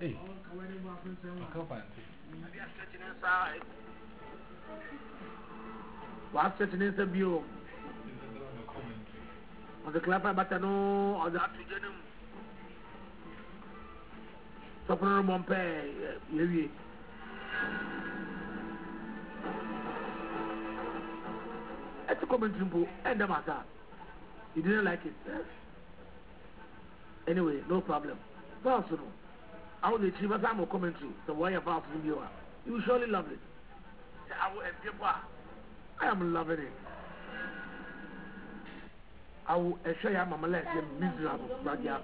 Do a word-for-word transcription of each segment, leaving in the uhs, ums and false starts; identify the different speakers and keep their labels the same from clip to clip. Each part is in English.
Speaker 1: Hey, I can't find it.
Speaker 2: What's it in the view? On the clapper batano or the afternoon. Soprano Montpellier, Louis. It's a commentary and the matter. You didn't like it. Anyway, no problem. Personal. I will achieve a time of commentary. So why you pass to you? You will surely love it. I will I am loving it. I will assure you I'm a miserable brother.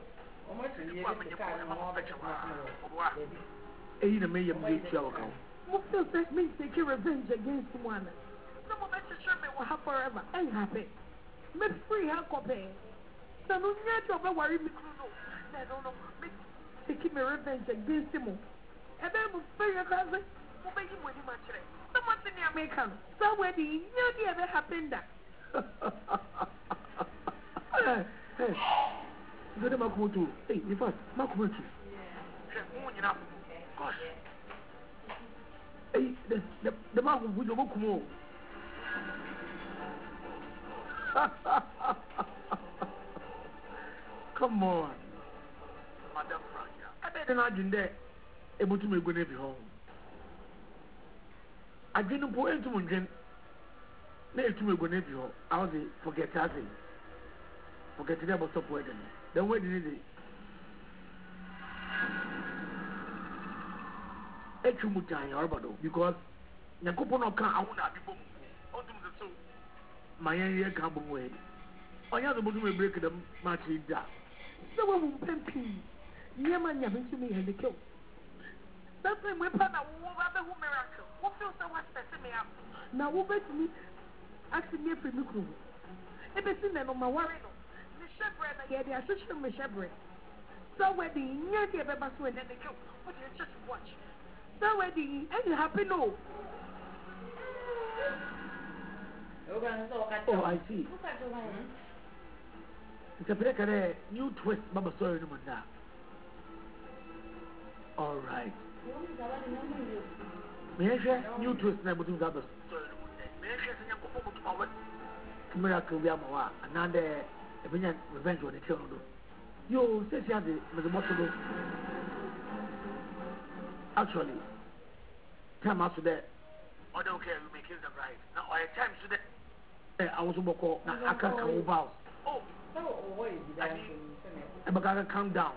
Speaker 2: Hey, the mayor made you account. What does that mean? Take revenge against one. No one makes sure me will have forever. Ain't happy. Make free her copy. So no need to worry me. No, no, no. Taking me revenge against him. And then we'll pay your cousin. We'll make him with him actually. Someone's in the American. Somewhere the you ever happened that. Hey, hey. Good Makutu. Hey, in fact, Makutu. Yeah. Gosh. Hey, the the the man who would walk more. Come on, Madam Francia. I bet not in there. Able to make good every home. I didn't put into one gen. Never to make good every home. I was forget that thing. Forget it about stop wedding. Then where did it? Echumutai Arbado because Nakopono can't own a people. My year can't be way. I have the bottom break the match in that. So we will pay. Yaman having to me and the kill. That's when we put a woman who miracle. What feels so much better me up? Now, who bet me asking me for the crew? If it's in on my worry. Yeah, they are such a mishabred. So where the near the ever swing and they go, but you just watch. So where the and happy no. Oh, I see. It's a break a new twist, Baba story no man. All right. Measure new twist, never do that. Miracle, Yamawa, another. If you revenge on the children, you say you have the possible. Actually, time after that, I don't care. You make it right now. I have time today. I was about to now. I can't come over. Oh, no, wait. I'm gonna calm down.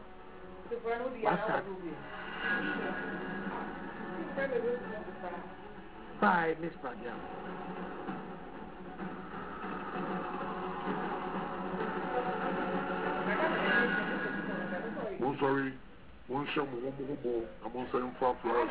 Speaker 2: Bye, Miss Pragia.
Speaker 3: I'm sorry, one shot, one more ball. I'm on saying five flowers.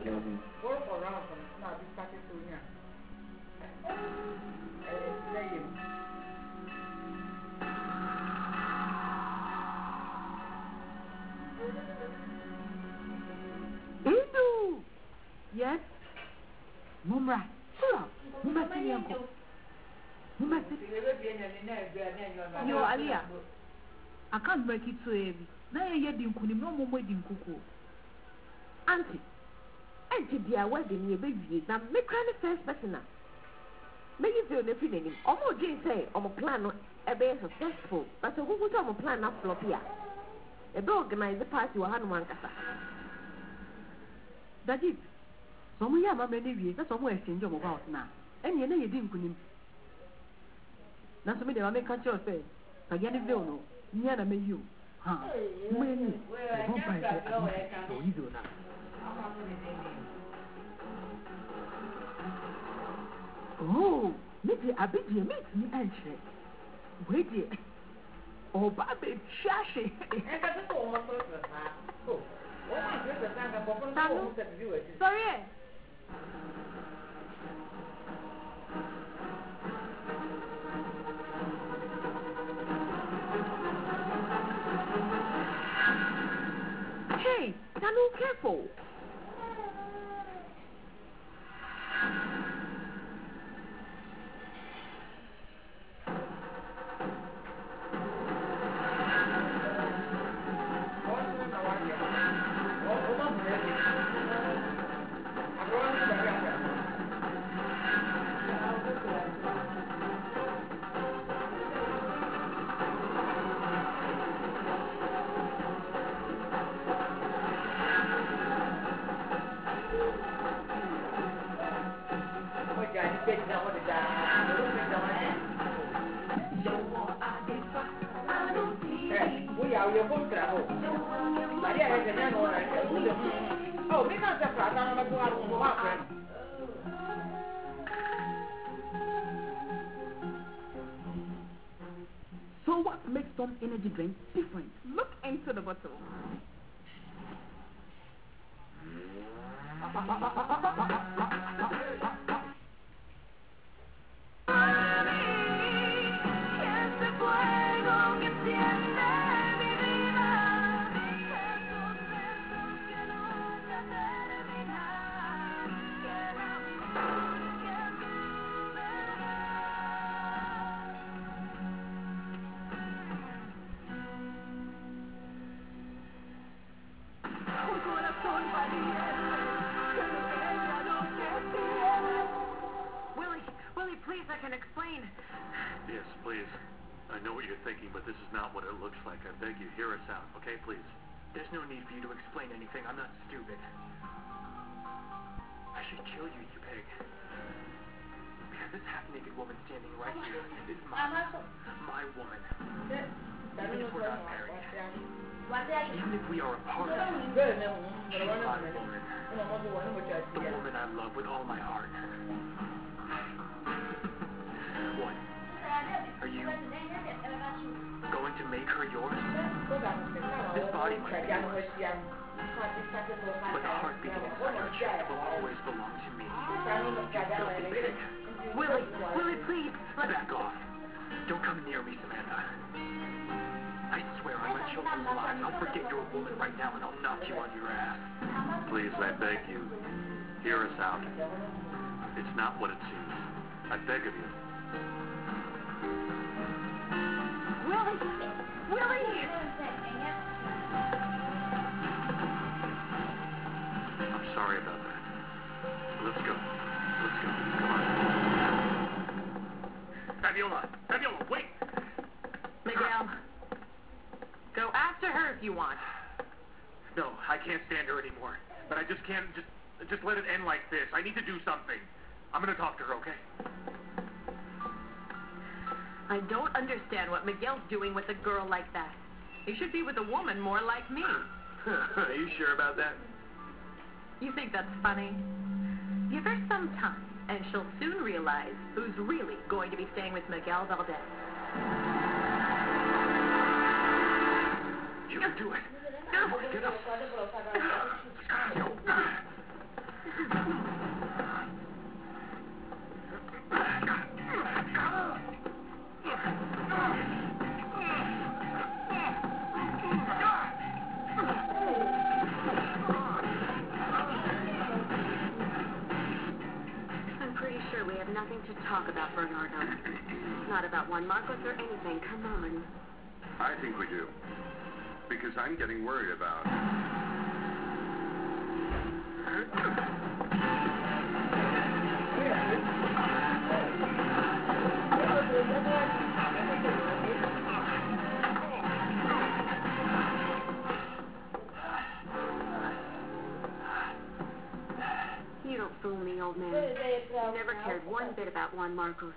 Speaker 2: Indu! Yes? Mumra. Mumra, see uncle. Mumra, see. Yo, Alia. I can't break it so heavy. Now you're getting no more wedding cuckoo. Auntie, Auntie, dear wedding, your baby. Now, make the first person. May you feel the feeling. Almost Jane say, I'm a plan, a bear successful. But so who was on a plan up Flopia? A dog organize the party or Hanuman Casa. That is. Some we have a many that's somewhere exchange about now. And you know you didn't put him. That's what they make a choice. Again, if they don't know, Niana may you. Ha, when you won't buy it, so you do not. Oh, maybe I bet you make me answer. Wait, dear. Oh, Bobby, Shashi. Sorry. Hey, Tanu, careful. So what makes some energy drink different?
Speaker 4: Look into the bottle.
Speaker 5: Please, I can explain.
Speaker 6: Yes, please. I know what you're thinking, but this is not what it looks like. I beg you, hear us out, okay, please?
Speaker 7: There's no need for you to explain anything. I'm not stupid. I should kill you, you pig. Because this half-naked woman standing right here is my, my woman. Even if we're not married, even if we are apart, she's my woman. The woman I love with all my heart. What? Are you going to make her yours? This body might be yours, but the heart beating inside your chest will always belong to me. You filthy pig.
Speaker 5: Willie, Willie, please. Let
Speaker 7: Back off. Don't come near me, Samantha. I swear on my children's lives, I'll forget you're a woman right now and I'll knock you on your ass.
Speaker 6: Please, I beg you, hear us out. It's not what it seems. I beg of you.
Speaker 5: Willie! Willie!
Speaker 6: I'm sorry about that. Let's go. Let's go. Come on.
Speaker 7: Fabiola! Fabiola, wait!
Speaker 5: Miguel, go after her if you want.
Speaker 7: No, I can't stand her anymore. But I just can't just just let it end like this. I need to do something. I'm gonna talk to her, okay?
Speaker 5: I don't understand what Miguel's doing with a girl like that. He should be with a woman more like me.
Speaker 7: Are you sure about that?
Speaker 5: You think that's funny? Give her some time, and she'll soon realize who's really going to be staying with Miguel Valdez.
Speaker 7: You can do it. Get up.
Speaker 8: I'm pretty sure we have nothing to talk about, Bernardo. Not about Juan Marcos or anything. Come on.
Speaker 9: I think we do. Because I'm getting worried about...
Speaker 8: You don't fool me, old man. You never cared one bit about Juan Marcos.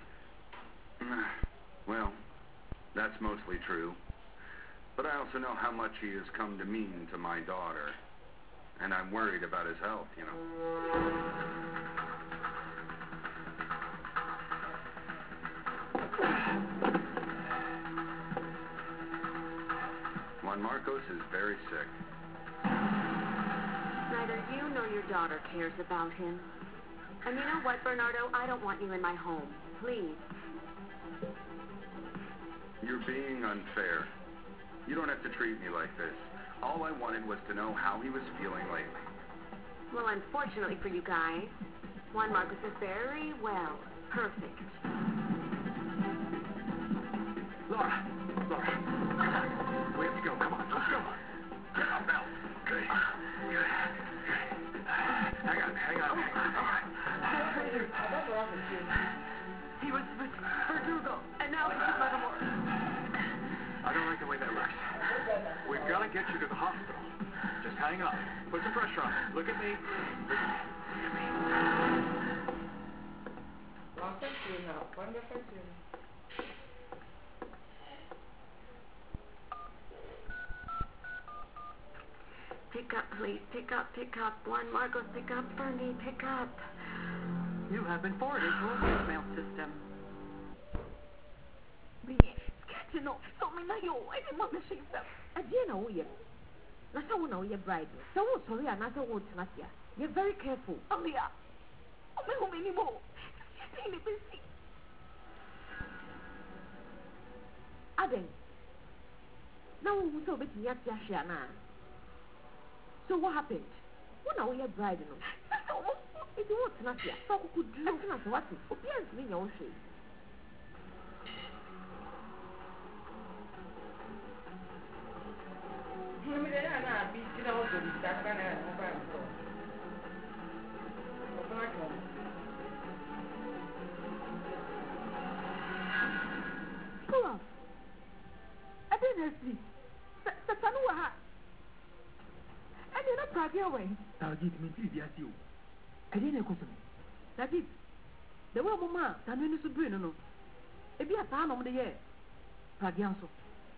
Speaker 9: Well, that's mostly true. But I also know how much he has come to mean to my daughter. And I'm worried about his health, you know. Juan Marcos is very sick.
Speaker 8: Neither you nor your daughter cares about him. And you know what, Bernardo? I don't want you in my home. Please.
Speaker 9: You're being unfair. You don't have to treat me like this. All I wanted was to know how he was feeling lately.
Speaker 8: Well, unfortunately for you guys, Juan Marcos is very well. Perfect.
Speaker 7: Laura! Laura! We have to go. Come on. Let's go. Get up now. Okay. Hang on. Hang on. Hang on. All right.
Speaker 5: He was with Verdugo, and now he's with Matamor.
Speaker 7: I don't like the way that looks. We've got to get you to the hospital. Just hang on. Put some pressure on it. Look at me. Look at me.
Speaker 8: Pick up, please. Pick up, pick up. One, Marcos, pick up for me. Pick up.
Speaker 5: You have been forwarded to a voicemail system.
Speaker 2: You know, so me na yo, I didn't want to say that. I didn't know you. That's how we know you're bride. So sorry, I'm not a word to not here. You're very careful. Oh, yeah. Oh, my home anymore. You're really busy. Aden. Now we saw bit yet, Yashiana. So what happened? What now you're bride? If you want to not here, so could do nothing as what is. Obvious me, your shade. Pull I didn't sleep. Satanua. I didn't prag away. Now, get me to the you. I didn't question. That is the way Mamma, that means to bring no. If you are time of the year, Pragianso.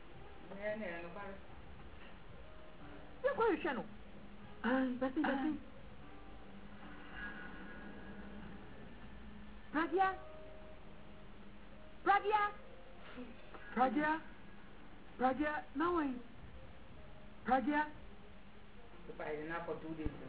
Speaker 2: You're quite a channel. Ah, that's it, that's it. Pragia? Pragia? Pragia? Pragia? No way. Pragia?
Speaker 4: If I didn't have for two days.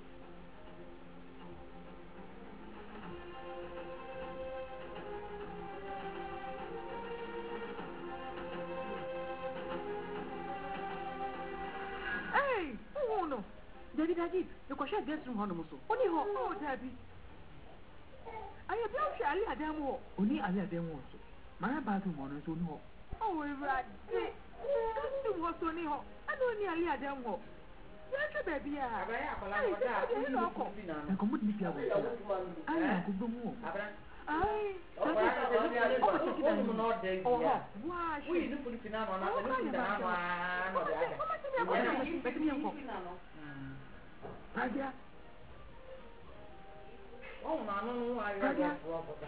Speaker 2: Hey! Oh no! David, David, you can share this room on the muscle. Only ho, oh, David. I have not shall I demo. Only I let them also. My bathroom on us only ho. Oh, we're right. This was only ho. I don't nearly a demo. Yes, baby. I come with me. I could go more. Aye. Oh, why? We do put it in our Pragia.
Speaker 4: Oh, no, no, I got that.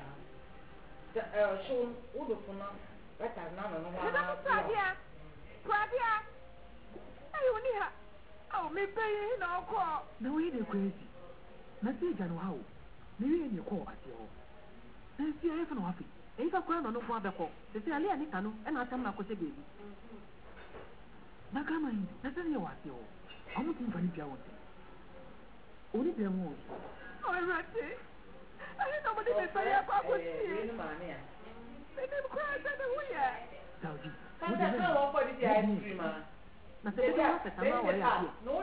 Speaker 4: Uh, show Udopuna. That has none of
Speaker 2: Pragia. Pragia. I only have. Oh, me pay no call. No, we are crazy. Nothing can how. Maybe in your call at you. And see, I have no happy. If I crown on no one before, they say, I need to know, and I come back with a baby. Nakama, that's only what you. I'm looking for you. Only them was. Oh, I read it. I didn't know what it is. I have a good money. They didn't cry at the way. Saudi.
Speaker 4: What's that? How often did the ice cream?
Speaker 2: No, no, no, no,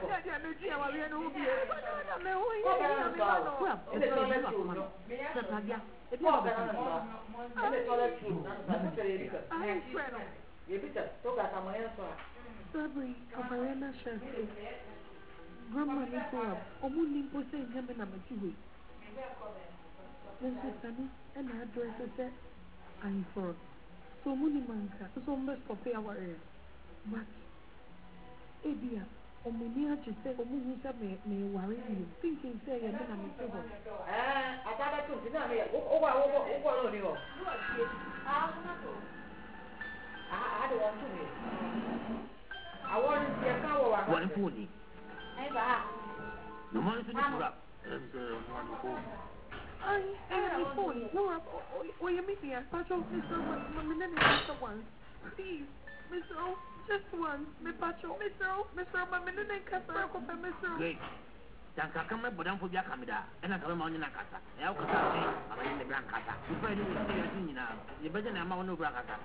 Speaker 2: Ebia, Omunia just said, Omunia may worry you, thinking, say, and then I'm a table. Ah, I got to deny me. Oh, I don't want to be. I want to see a cow. One pony. No one to be up. I am a pony. No, or you meet me at Patrol, Mister Mister One. Please, Mister O. Just one, me pacho, Mister O, Mister O, my minute and Casper, Mister O. Great. Danka come up, but don't forget Camida, and I come on in a casa. El Casa, I'm in the Grand Casa. You find it with you now. You better than I'm on no Grand Casa.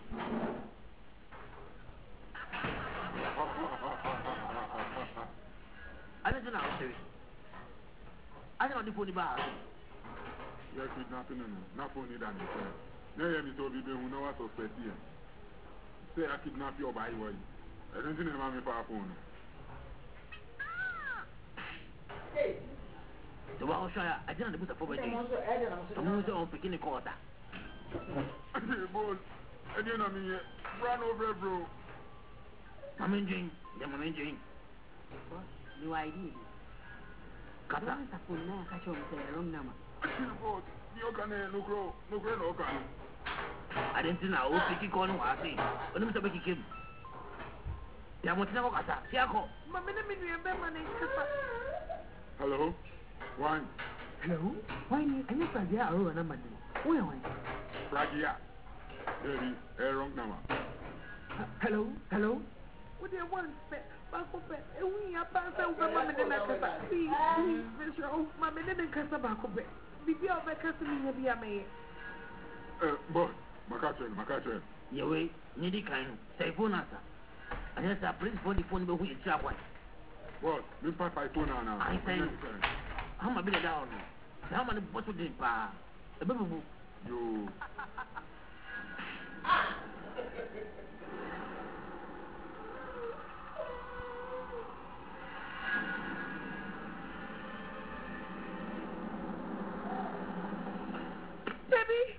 Speaker 2: I don't know, sir. I don't know the phone bar.
Speaker 3: You're kidnapping him, not only that. No, you told me who know what to say here. Say I kidnap your body, boy. I don't think I'm on my phone.
Speaker 2: Hey! So, I'll show you. I didn't put a phone. I'm also on picking a quarter.
Speaker 3: Boy, I didn't know me. Run over, bro.
Speaker 2: I'm enjoying. I'm enjoying. What? You idea? Kata. Kata pun nak kacau saya rom nama.
Speaker 3: Boss. You can no grow, no grow, no can.
Speaker 2: I didn't know if you can go and see. When I'm talking to him. Ya mo tina ko kasa. Siya ko. Mami na minu yan ba man kasa.
Speaker 3: Hello? Wine.
Speaker 2: Hello? Wine, ano pa dia aro na man ni? Uy, wine.
Speaker 3: Pragia. Baby, eh wrong number.
Speaker 2: Hello? Hello? What do you want? Ba ko pe. E wi ya pa sa u ba mami na kasa. Please, please, Mister Oh, mami na kasa ba ko pe. Bibi o ba kasa mi bi ya me.
Speaker 3: Eh, boy, makachen, makachen.
Speaker 2: Yewe, ni di kainu. Sai phone asa. And yes, I please phone the phone who you trap one.
Speaker 3: What? This part by phone now.
Speaker 2: I say, how am I being down? How many bottles did pa? A baby book.
Speaker 3: You.
Speaker 2: Baby.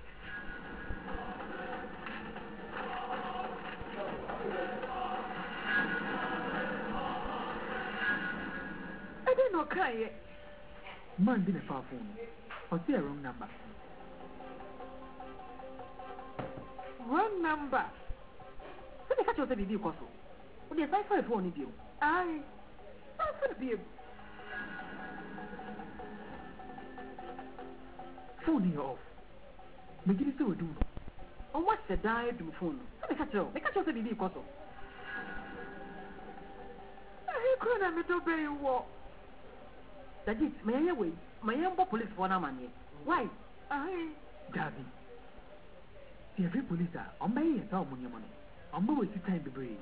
Speaker 2: I didn't know cry yet. Man didn't far phone. Or see a wrong number. Wrong number. So they catch you the video coso. When they find for a phone in you. Aye. That's for the babe. Phone you off. Make it so do. Or what's the diet do phone? So they catch you. They catch you the video coso. I couldn't have made a walk. That is, may I away? My young police for a man. Why? I, Darby. The every police are on my head, on your money. On my way to time to breathe.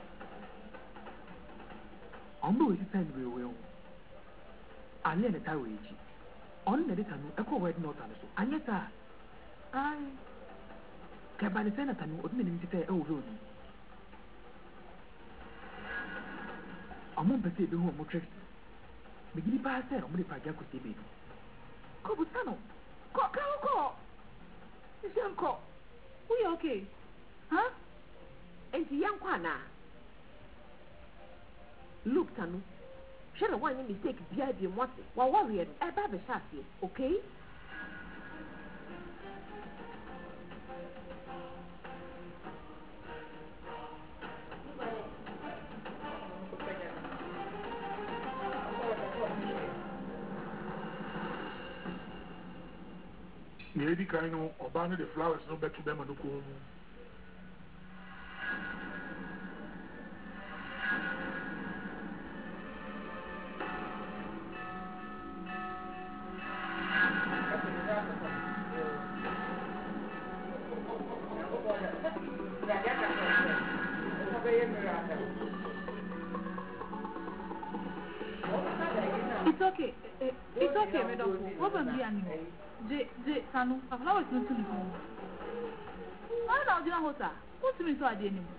Speaker 2: On my way to time to be well. I learned a carriage. On the little echo word not on so. And yet, I. Cabana Senator would mean to say, oh, really. I won't perceive the home of tricks. Begin to pass there, only if I get to see me. Cobusano, cock, cock, it's uncle. We okay? Huh? And the young Kwana. Look, Tanu. Shall I want you mistake the idea of what? While worried, I have a shot here, okay?
Speaker 1: Maybe kind of abandon the flowers no back to them and go home.
Speaker 10: It's okay. It's okay, madam. What am I doing? J J Sanu, I've always been to you. I don't know what that. What's the matter with you?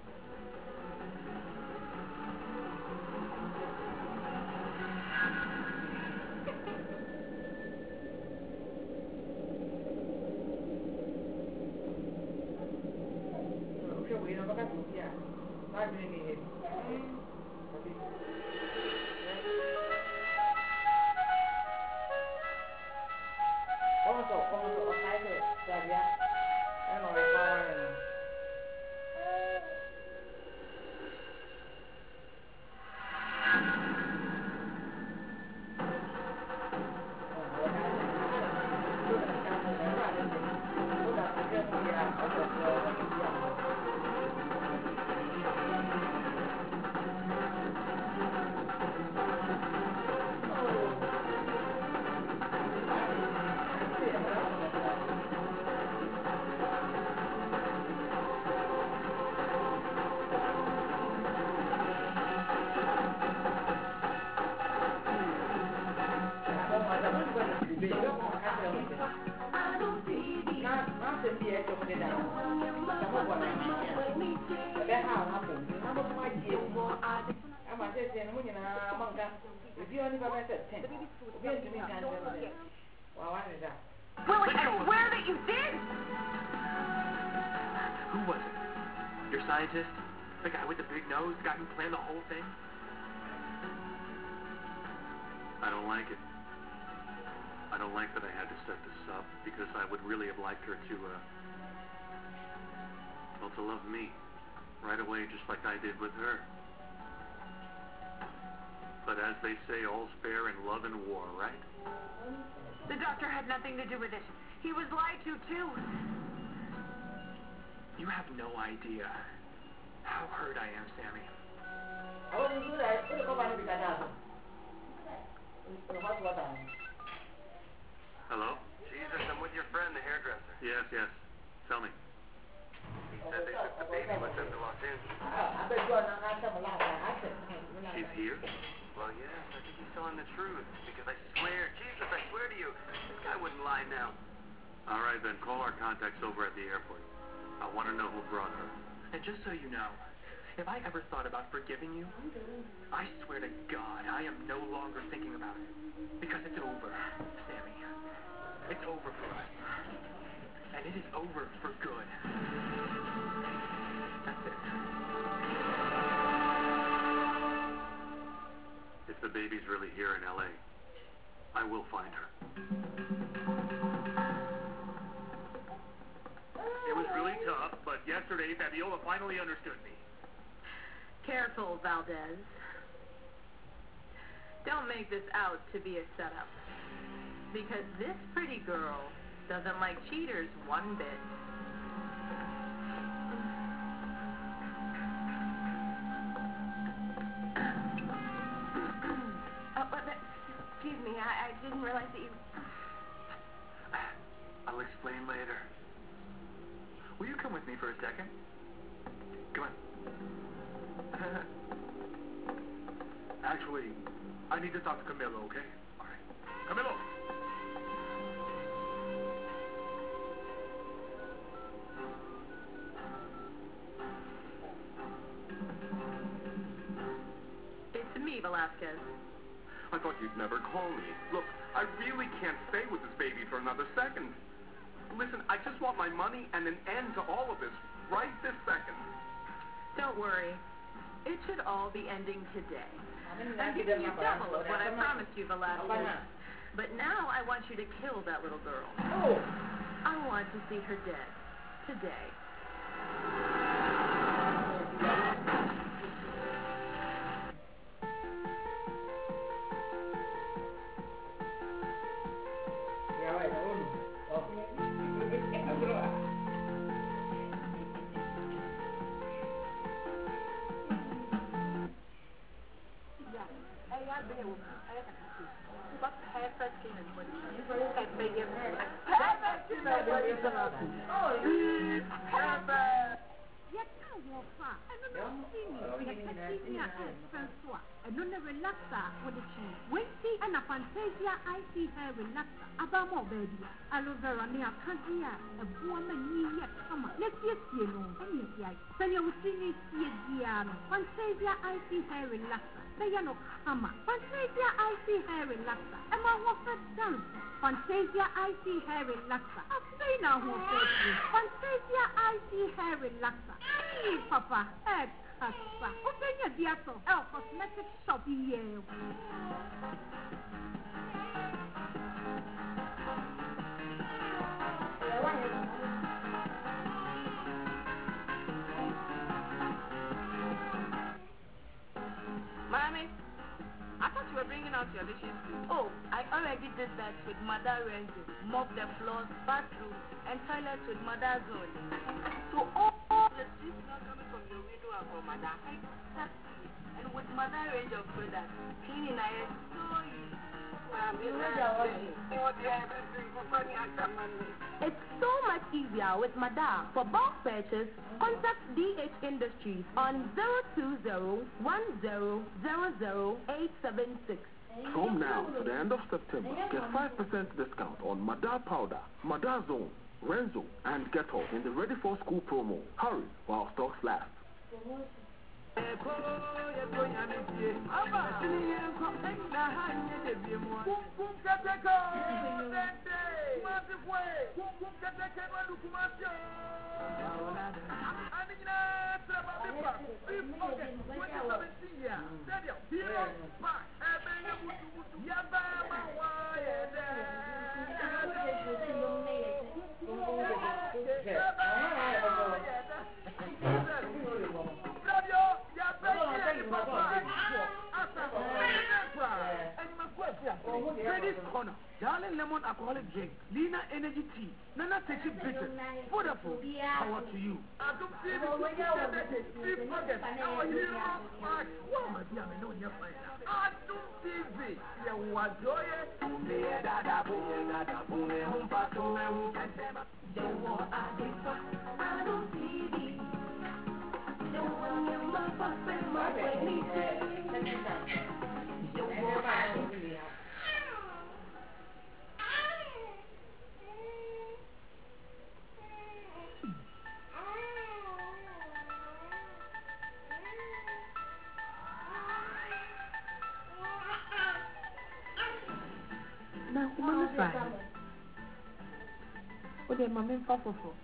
Speaker 4: Okay, we don't have to hear. I'm doing it.
Speaker 5: Willie, I swear that you did!
Speaker 7: Who was it? Your scientist? The guy with the big nose? The guy who planned the whole thing?
Speaker 6: I don't like it. I don't don't like that I had to set this up, because I would really have liked her to, uh, well, to love me right away, just like I did with her. But as they say, all's fair in love and war, right?
Speaker 8: The doctor had nothing to do with it. He was lied to, too.
Speaker 7: You have no idea how hurt I am, Sammy.
Speaker 6: Hello?
Speaker 11: Jesus, I'm with your friend, the hairdresser.
Speaker 6: Yes, yes. Tell me.
Speaker 11: He said they took the baby with them to Los Angeles.
Speaker 6: She's here?
Speaker 11: Well, yes, I think he's telling the truth. Because I swear, Jesus, I swear to you, this guy wouldn't lie now.
Speaker 6: All right, then. Call our contacts over at the airport. I want to know who brought her.
Speaker 7: And just so you know, if I ever thought about forgiving you, I swear to God, I am no longer thinking about it. Because it's over, Sammy. It's over for us. And it is over for good. That's it.
Speaker 6: If the baby's really here in L A, I will find her.
Speaker 7: It was really tough, but yesterday Fabiola finally understood me.
Speaker 5: Careful, Valdez. Don't make this out to be a setup. Because this pretty girl doesn't like cheaters one bit.
Speaker 8: Oh, but, but, excuse me, I, I didn't realize that you...
Speaker 7: I'll explain later. Will you come with me for a second? Come on. Actually, I need to talk to Camilo, okay? All right. Camilo!
Speaker 5: It's me, Velasquez.
Speaker 12: I thought you'd never call me. Look, I really can't stay with this baby for another second. Listen, I just want my money and an end to all of this right this second.
Speaker 5: Don't worry. It should all be ending today. I'm giving you double of what I promised you, Velasquez. But now I want you to kill that little girl.
Speaker 2: Oh.
Speaker 5: I want to see her dead. Today.
Speaker 13: Fantasia I C hair relaxer. Abamo baby. Aloe vera ne akantia. A woman ni yet come. Let's yes you know. Any yet. Sanya usini siya. Fantasia I C hair relaxer. They are no come. Fantasia I C hair relaxer. Emma was done. Fantasia I C hair relaxer. I say now who said Fantasia I C hair relaxer. Hey papa. Hey papa. Open your dear so. Oh, cosmetic shop here.
Speaker 14: Mommy, I thought you were bringing out your dishes too. Oh, I already did that with Mother Renzo. Mop the floors, bathroom, and toilets with Mother Zone. So all the streets not coming from your window are from Mother. Exactly. And with Mother range of products, cleaning I am so easy.
Speaker 15: It's so much easier with Madar. For bulk purchase, contact D H Industries on zero two zero, one zero zero zero, eight seven six.
Speaker 16: From now to the end of September, get five percent discount on Madar Powder, Madar Zone, Renzo, and Ghetto in the Ready for School promo. Hurry while stocks last.
Speaker 2: Freddy's Corner, Darling Lemon Alcoholic Drink, Lina Energy Tea, Nana Texas Bitters, Wonderful, power to you. I don't see the three projects. Our hero, I want my dear, I know you're fine. I don't see the, you want joy, Dada, Dada, I don't see the, you want your love, my way, now, who is that? What did my man papa for?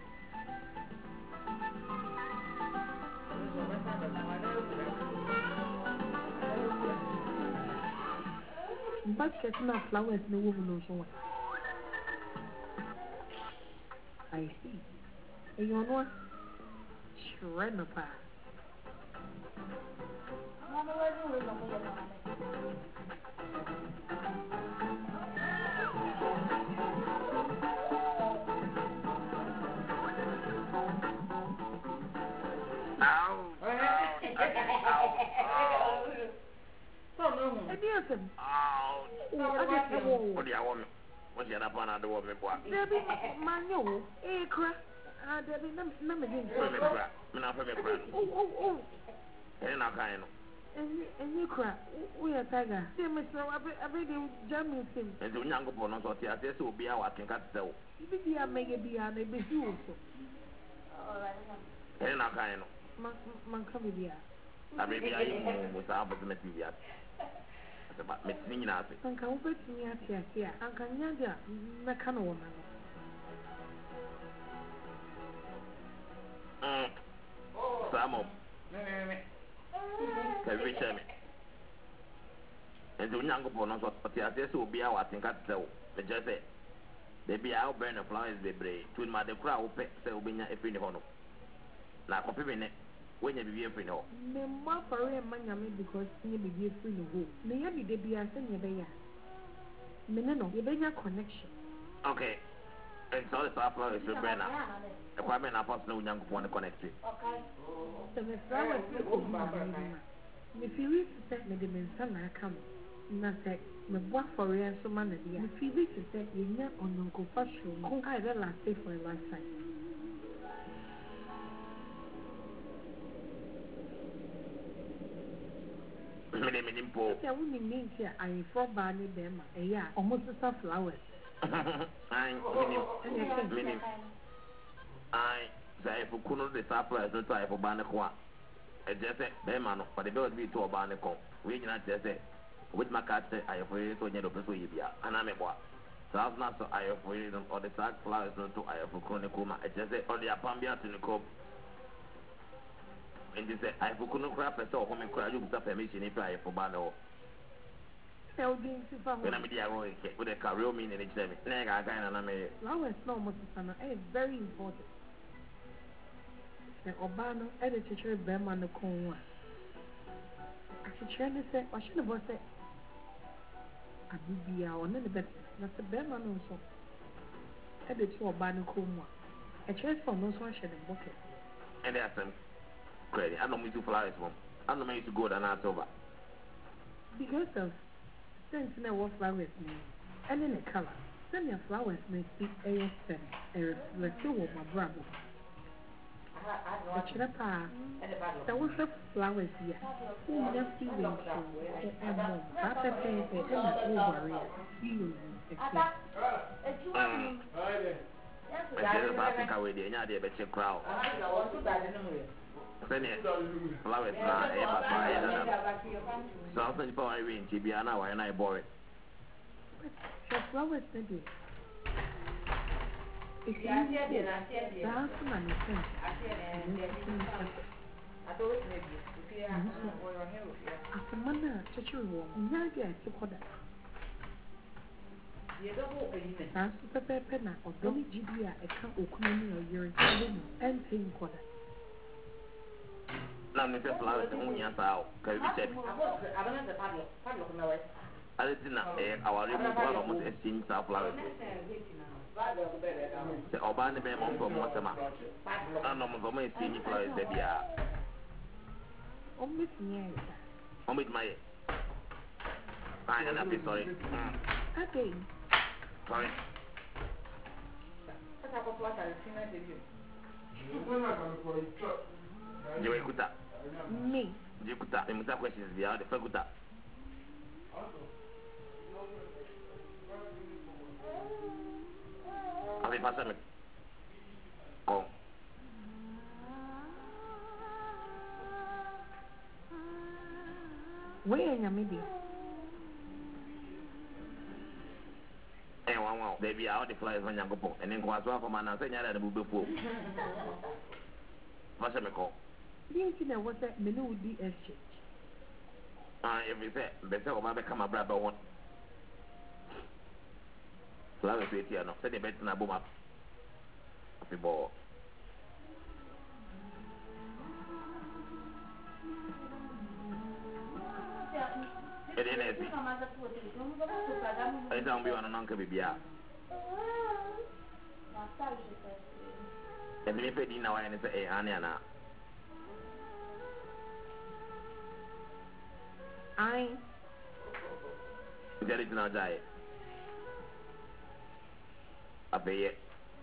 Speaker 2: But getting up flowers, no woman knows what. I see. And you know, shred of pie.
Speaker 17: What do you want? What's your up on the woman?
Speaker 2: Debbie, Manu, eh, crack. Ah, Debbie, no, no, oh, oh, oh.
Speaker 17: And I kind of.
Speaker 2: And you crack. We are tiger. See, Mister I bet you jamming him.
Speaker 17: And the young upon us, what this will be our thing at so.
Speaker 2: Maybe I may be a baby also.
Speaker 17: And I kind of.
Speaker 2: Mancavia.
Speaker 17: I may be a with our material. About me, nothing.
Speaker 2: And come over to me at here. And can you get the canoe woman?
Speaker 17: Some of them reach me. And the young upon us, what this will be our thing at so. The just say, they be our burn of flowers, they break. Twin my the crowd, pet, so be a free honor. Like a minute. When you be free no.
Speaker 2: Me ma for a man because you be free no go. Me ya be de be asen ye be ya. Me no, ye be ya connection.
Speaker 17: Okay. And so the flower is Sabrina. The Kwame na pass no young one connect it.
Speaker 2: Okay. So the flowers no go ma me feel say me de me nsa na aka mo. Na say me boa for a so man na dia. Me feel say ye nya ononko fashion. Ko I dey last for a lifetime.
Speaker 17: Many many people.
Speaker 2: Yeah, we need here. I for Barney them. Yeah, almost the flowers.
Speaker 17: I many many. I say for kuno the surprise no try for Barney kwa. I just say them man, but the bill be to Barney ko. We not just say with my cat say I for it to you person you be. And I'm a boy. So I've not so I for it or the sack flowers no to I for kuno kuma. I just say on the apambia to the cop. And they say, I could not craft a soul home and cry you with permission if I for Bano. When I'm with a career meaning in each day, I kind of made
Speaker 2: flowers, no, Mother is very important. The Obano editor Berman the Conwa. I should try to say, I should have said, I would be our none better. Not the Berman also. Editor Obano Conwa. A church for no one shed and bucket.
Speaker 17: And that's them. Credit. I don't need to flowers one. I don't need to go down and over.
Speaker 2: Because of since no what flowers mean. And in the color. Send your flowers may speak A S M. There is the two of my brother. The chilapa. There was the flowers here. Who just see them to and more. Papa says they are not over it. You
Speaker 17: I tell you about the way they are there, but you crowd. Flowers now, Emma Fire. Something for I win, Tibiana, and I bore it.
Speaker 2: The flowers, maybe. It's easy. The husband is sent. After Mana, Church Room, Nadia, to Koda. That's the Pepena or Dolly Gibia, a count of Queen or your and King Koda.
Speaker 17: Now, Mister Flowers, the moon, yes, I'll carry check. I didn't know our remote one almost exchange our flowers. The Obana Bem on Pomotama. And I'm going to see you flowers, baby.
Speaker 13: Omit me.
Speaker 17: Omit my. I am happy, sorry.
Speaker 13: Okay.
Speaker 17: Sorry. Jikuta.
Speaker 13: Me.
Speaker 17: Jikuta. The muta questions via the Faguta. Abi pasa me. Go.
Speaker 13: Where am I?
Speaker 17: Eh, wow, wow. Baby, I the flies when you go, and then go as well for my answer. You're the boo boo. Pasa me go.
Speaker 13: Didn't you know what that menu would be exchange?
Speaker 17: Ah, if you say, better or maybe come a brother one. Flowers with you, no. Say the bed in a boom up. Happy ball. It ain't easy. I don't be on an uncle baby. And if I didn't know I say, eh, Anna.
Speaker 13: I.
Speaker 17: Get it now, die. I pay it.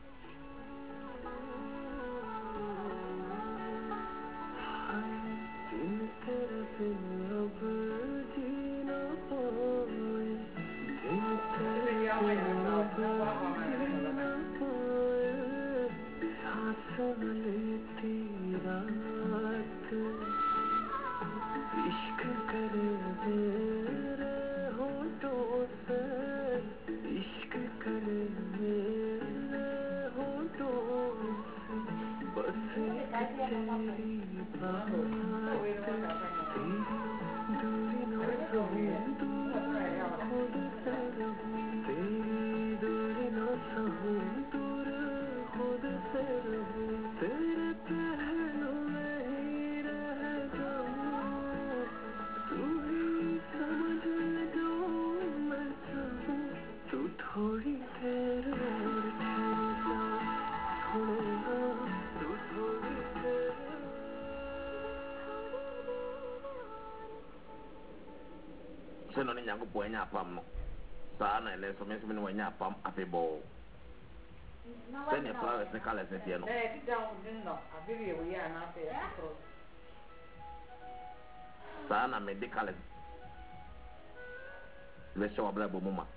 Speaker 17: No nyango bonya pam sa na le so me so me wanya pam afebo se ne flowers ne kala se tie no
Speaker 4: eh down no abiri we ya na fe afro
Speaker 17: sa na me de kala le show bla bo mama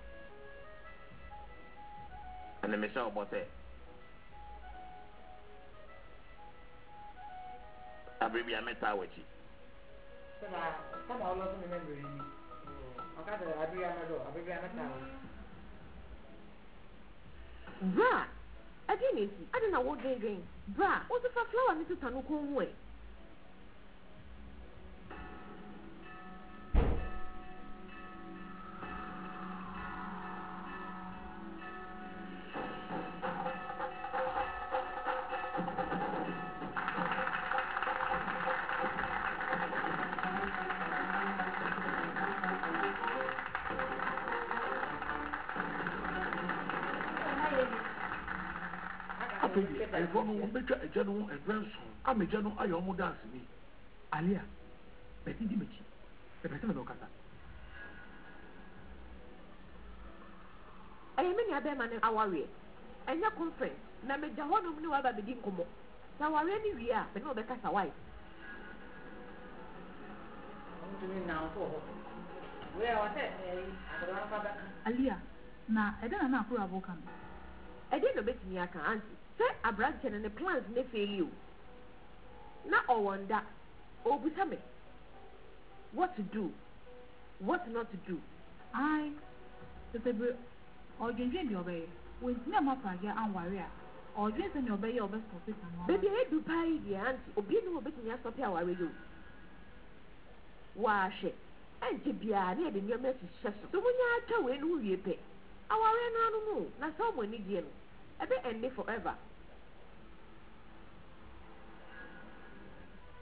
Speaker 17: ene me show bo se abiri ya meta wechi
Speaker 4: sama sama olo so me member ni
Speaker 15: Bra, I didn't see. I don't know what they're doing. Bra, what's the flower? Mister Tanuko way.
Speaker 1: I don't know better a general and grandson. I'm a general. I almost dance me. Alia, Betty Dimitri, the person of Kata.
Speaker 15: I am in a bear our way. And your conference, Namma Jahono knew about the Dinkomo. Now, I really we are, but no better a wife.
Speaker 4: Now, where was it?
Speaker 10: Alia, now I don't know who I've come.
Speaker 15: I didn't bet me I can't. Say a branch and the plans may fail you. Not all wonder. Oh, Busame. What to do? What not to do?
Speaker 10: I, the baby, or you drink your bay, with no more prayer and warrior, or drink in your bay or best of it.
Speaker 15: Baby, I do pay the auntie, or be no bit in your stop here, worry you. Wash it. And to be a near the new message. So when you are towing who you pay, our animal, not someone need you. I bet end it forever.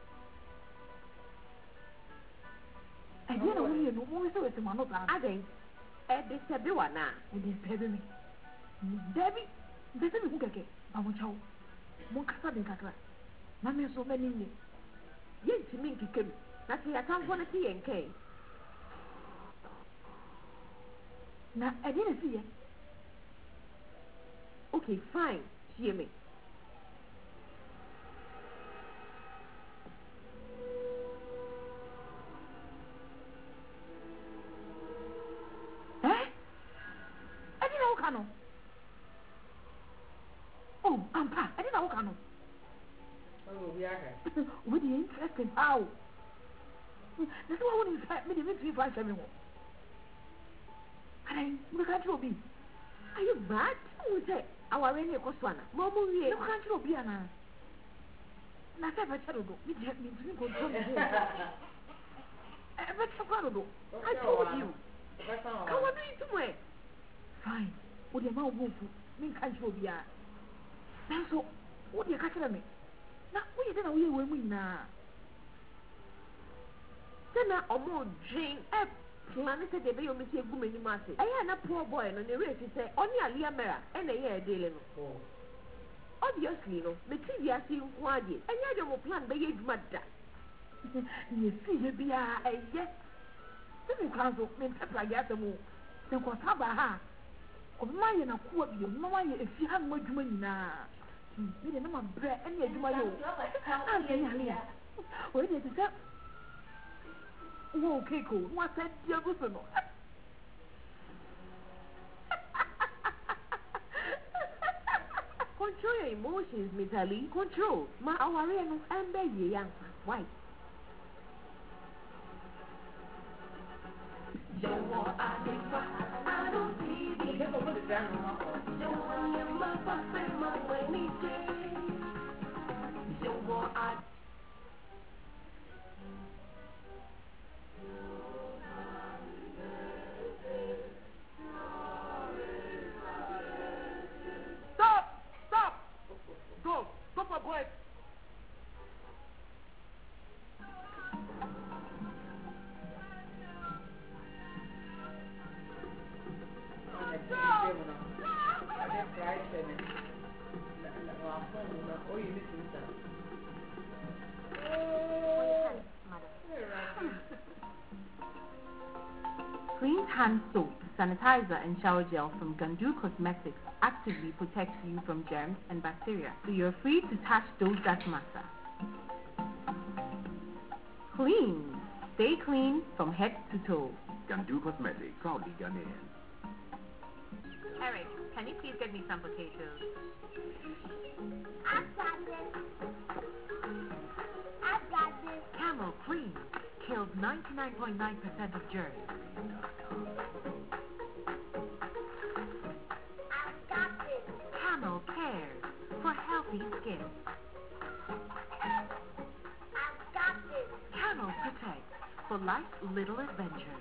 Speaker 10: I don't know when you know more so it's a man of that.
Speaker 15: I think ɛde sɛbi wa na.
Speaker 2: ɛde sɛbi mi dabi mpɛsɛ mi hu kɛkɛ bawo kyɛw mo nkasa de nkakra na mi nso m'anim ni.
Speaker 15: yɛntumi nkeka mu na sɛ yɛatamfoɔ no te yɛn kɛn.
Speaker 2: na ɛde na si yɛ.
Speaker 15: okay fine tie me.
Speaker 2: No. Oh, Ampa, I didn't know Kano.
Speaker 4: Oh, we are
Speaker 2: with the interesting how. That's why I wouldn't fight me the three five seven. And I look at you be.
Speaker 15: Are you mad? Who say our rainy Koswana? Momo, we
Speaker 2: look at you be an answer. Na sɛ bɛkyɛ dodo me gyɛ mentumi control me ho ɛbɛkyɛ kwa dodo I told you ka wado yi tum ɛ fine wode ma wo bofu menka nkyerɛ obiaa nanso wodeɛ ka kyerɛ me na woyɛ dɛ na woyɛ wɔ mu nyinaa
Speaker 15: sɛ na ɔmo dwen ɛpla ne sɛ deɛ ɛbɛyɛ ɔmo si egu m'anim ase ɛyɛ na poor boy no ne werɛ fi sɛ ɔne alia mera ɛna ɛyɛ ɛdele no obviously no me T V ase nko adeɛ ɛnyɛ de mo plan bɛyɛ adwuma da
Speaker 2: ne fi yɛ biaa ɛyɛ sɛ me kora nso mempɛ plage asɛm o sɛ nkɔsa ba ha ɔbɛma yɛ nakoa bio na wayɛ ɛfi ha nom adwuma nyinaa mede na mabrɛ ɛne adwuma yɛ o ansɛ ne ale a ɔyɛ deɛ te sɛ wɔ cake o na wasɛ di agu so no
Speaker 15: control your emotions, Miss Ali. Control. Ma aware no embe ye yansa. Why? You want I don't see the you want your mother say my way me you want I
Speaker 1: Stop! Stop! Go! Stop for quiet!
Speaker 18: Clean hand soap, sanitizer, and shower gel from Gandu Cosmetics actively protects you from germs and bacteria, so you're free to touch those that matter. Clean. Stay clean from head to toe.
Speaker 16: Gandu Cosmetics, proudly Ghanaian.
Speaker 18: Eric, can you please get me some potatoes?
Speaker 13: I've got this. I've got this.
Speaker 18: Camel Clean kills ninety-nine point nine percent of germs.
Speaker 13: I've got this.
Speaker 18: Camel Cares for healthy skin.
Speaker 13: I've got this.
Speaker 18: Camel Protect for life's little adventures.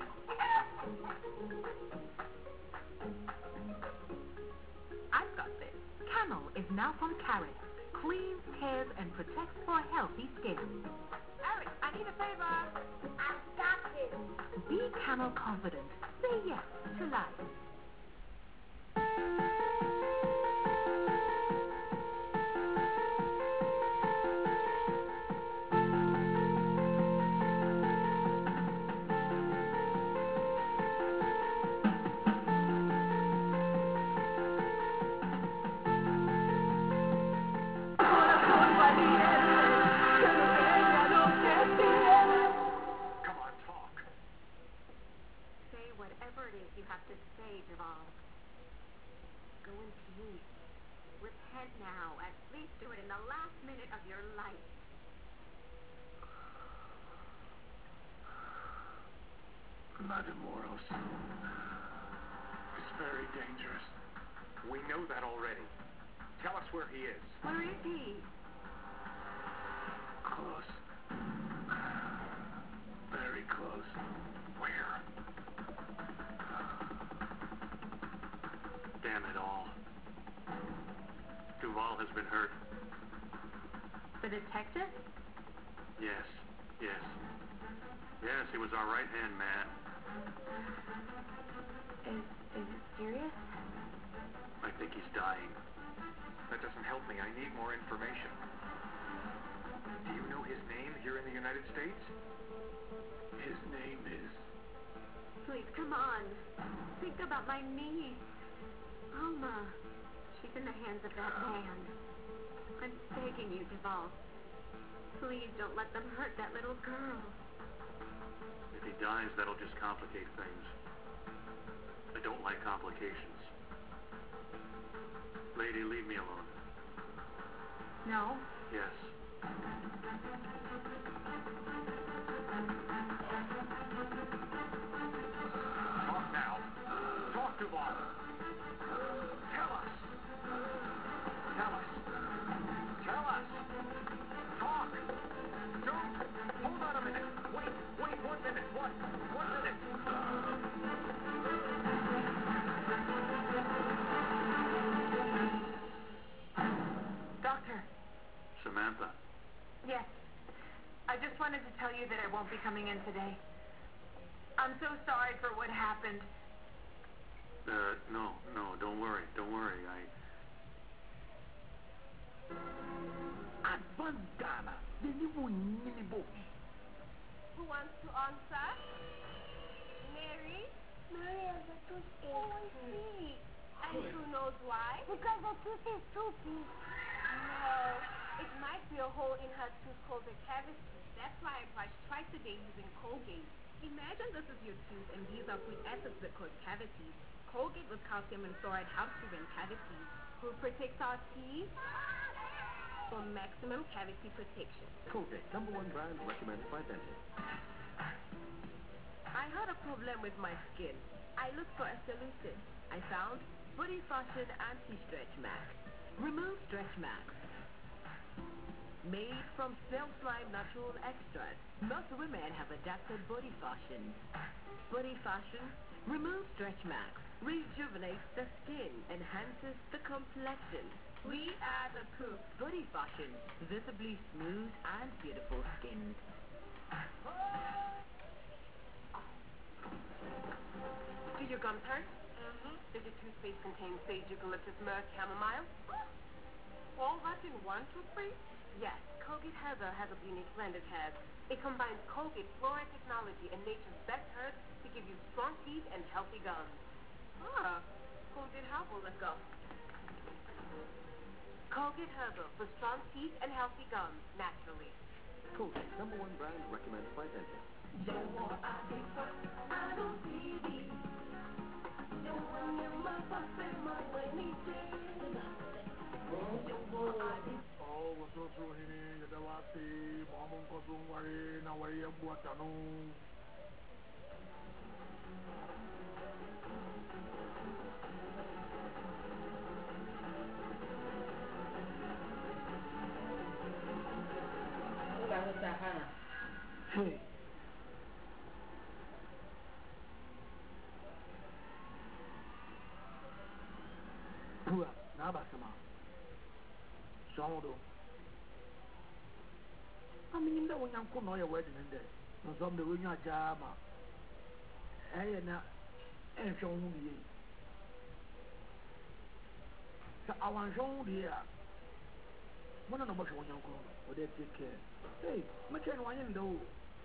Speaker 18: I've got this. Camel is now from Carrot. Cleans, cares, and protects for healthy skin. Eric, I need a favor.
Speaker 13: I've got this.
Speaker 18: Be Camel confident. Say yes to life.
Speaker 3: Matamoros is very dangerous.
Speaker 12: We know that already. Tell us where he is.
Speaker 18: Where is he?
Speaker 1: Close. Very close.
Speaker 12: Where?
Speaker 6: Damn it all. Duval has been hurt.
Speaker 18: The detective?
Speaker 6: Yes, yes. Yes, he was our right-hand man.
Speaker 18: Is
Speaker 6: help me. I need more information. Do you know his name here in the United States?
Speaker 1: His name is...
Speaker 8: Please, come on. Think about my niece. Alma. She's in the hands of that man. I'm begging you, Duval. Please don't let them hurt that little girl.
Speaker 6: If he dies, that'll just complicate things. I don't like complications. Lady, leave me alone.
Speaker 18: No?
Speaker 6: Yes.
Speaker 1: Talk now. Talk, Duval. Tell us. Tell us. Tell us. Talk. Don't. Hold on a minute. Wait. Wait one minute. What? One minute.
Speaker 5: Doctor.
Speaker 6: Samantha.
Speaker 5: Yes. I just wanted to tell you that I won't be coming in today. I'm so sorry for what happened.
Speaker 6: Uh, no, no, don't worry, don't worry. I...
Speaker 1: Advance Ghana. The new mini boat.
Speaker 13: Who wants to answer? Mary? Mary has a toothache. Oh, I see. And who knows why? Because the tooth is too big. No, it might be a hole in her tooth called a cavity. That's why I brush twice a day using Colgate. Imagine this is your tooth and these are food acids that cause cavities. Colgate with calcium and fluoride helps prevent cavities. Who protects our teeth? For maximum cavity protection.
Speaker 16: Colgate, number one brand recommended by dentists.
Speaker 15: I had a problem with my skin. I looked for a solution. I found Body Fashion Anti-Stretch Max. Remove stretch marks. Made from snail slime natural extract, most women have adapted Body Fashion. Body Fashion removes stretch marks, rejuvenates the skin, enhances the complexion. We are the proof. Body Fashion, visibly smooth and beautiful skin.
Speaker 19: Do your gums hurt? Mm-hmm. Does your toothpaste contain sage, eucalyptus, myrrh, chamomile? All that in one toothpaste? Yes. Colgate Herbal has a unique blend it has. It combines Colgate fluoride technology and nature's best herbs to give you strong teeth and healthy gums. Ah, Colgate Herbal, let's go. Colgate Herbal for strong teeth and healthy gums, naturally.
Speaker 16: Colgate, number one brand recommended by dentists.
Speaker 1: Oh, what's so true here? You know what I see? Mama, go to worry. Now, where you what I know? Hey. Pura, naba sama. Sondo. I mean, that when you come on your wedding in there, no some the when you are jama. Eh, na, eh, show me. So I want show here. One of the most when you come, would they take care? Hey, my child, why you know?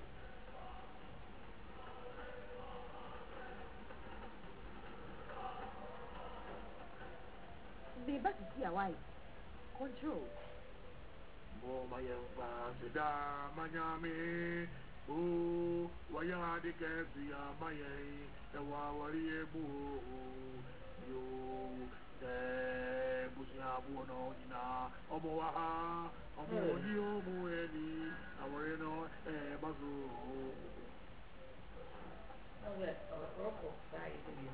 Speaker 15: Be back to see a wife. Control.
Speaker 1: Bo mayamba seda manyame bo waya de kesi amaye e wa wari ebu yo e busia bu no ina omo wa ha omo ni omo eni awore no e bazu
Speaker 4: Okay, roko sai ni.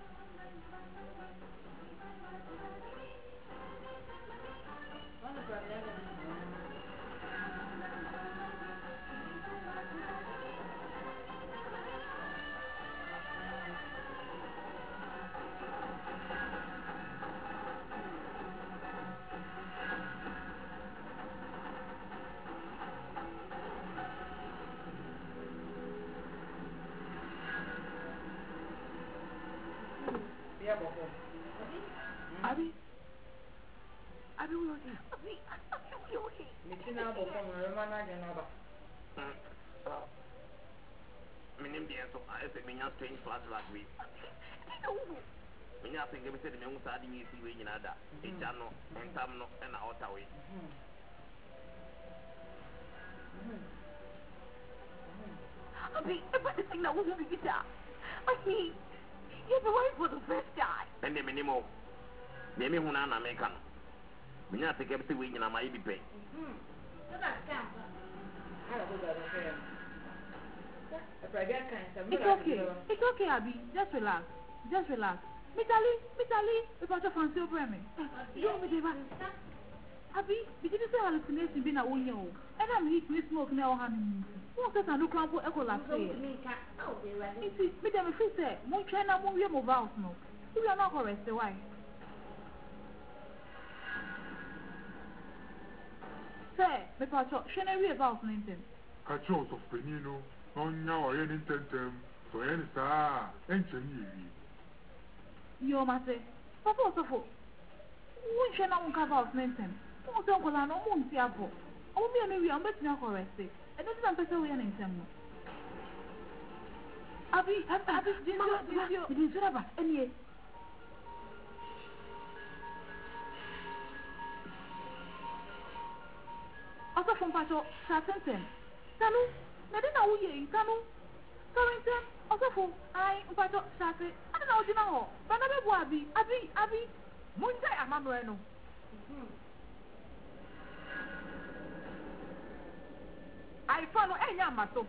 Speaker 4: Mana problema?
Speaker 1: Abi
Speaker 2: Abi we okay. Abi, abi we okay.
Speaker 4: Mitina bo ko mo remana je na ba.
Speaker 17: Minim bien so I say me nya strange flashback we. Me nya think me say me hu sa di we si we nyina da. E ja no, entam no, e na ota we.
Speaker 2: Abi, but the thing that was going to be done. I mean, you're the wife for the first time.
Speaker 17: And the minimum. The me huna na make no. Me nya think say we nyina ma e bi pe.
Speaker 4: Hmm. That's camp. I don't know that.
Speaker 10: It's okay. It's okay, Abby. Just relax. Just relax. Mitali, Mitali, if I just fancy over me. You me the Abby, did you say hallucination being a one year old? And I'm heat me smoke now honey. What does I look like for echo last year? It's it, me them free say, Mon China won't be a mobile smoke. You are not arrested, why? Say, me pacho, shouldn't we about anything?
Speaker 3: Catchos of Penino. Onya oye ni tentem so yen sa enche ni yi
Speaker 10: yo mate papa osofo won hwe na won ka ba osmentem won so nkola no mo nti afo o mi emi wi am betina correct e no ti na pese we yen ntem no abi abi jinjo jinjo jinjo raba enie osofo mpacho sa tentem tanu na di na wo ye kanu sorry ntem osofo ai mpacho shase ana na ojina ho bana be bu abi abi abi munjai amamre no ai fa no enya maso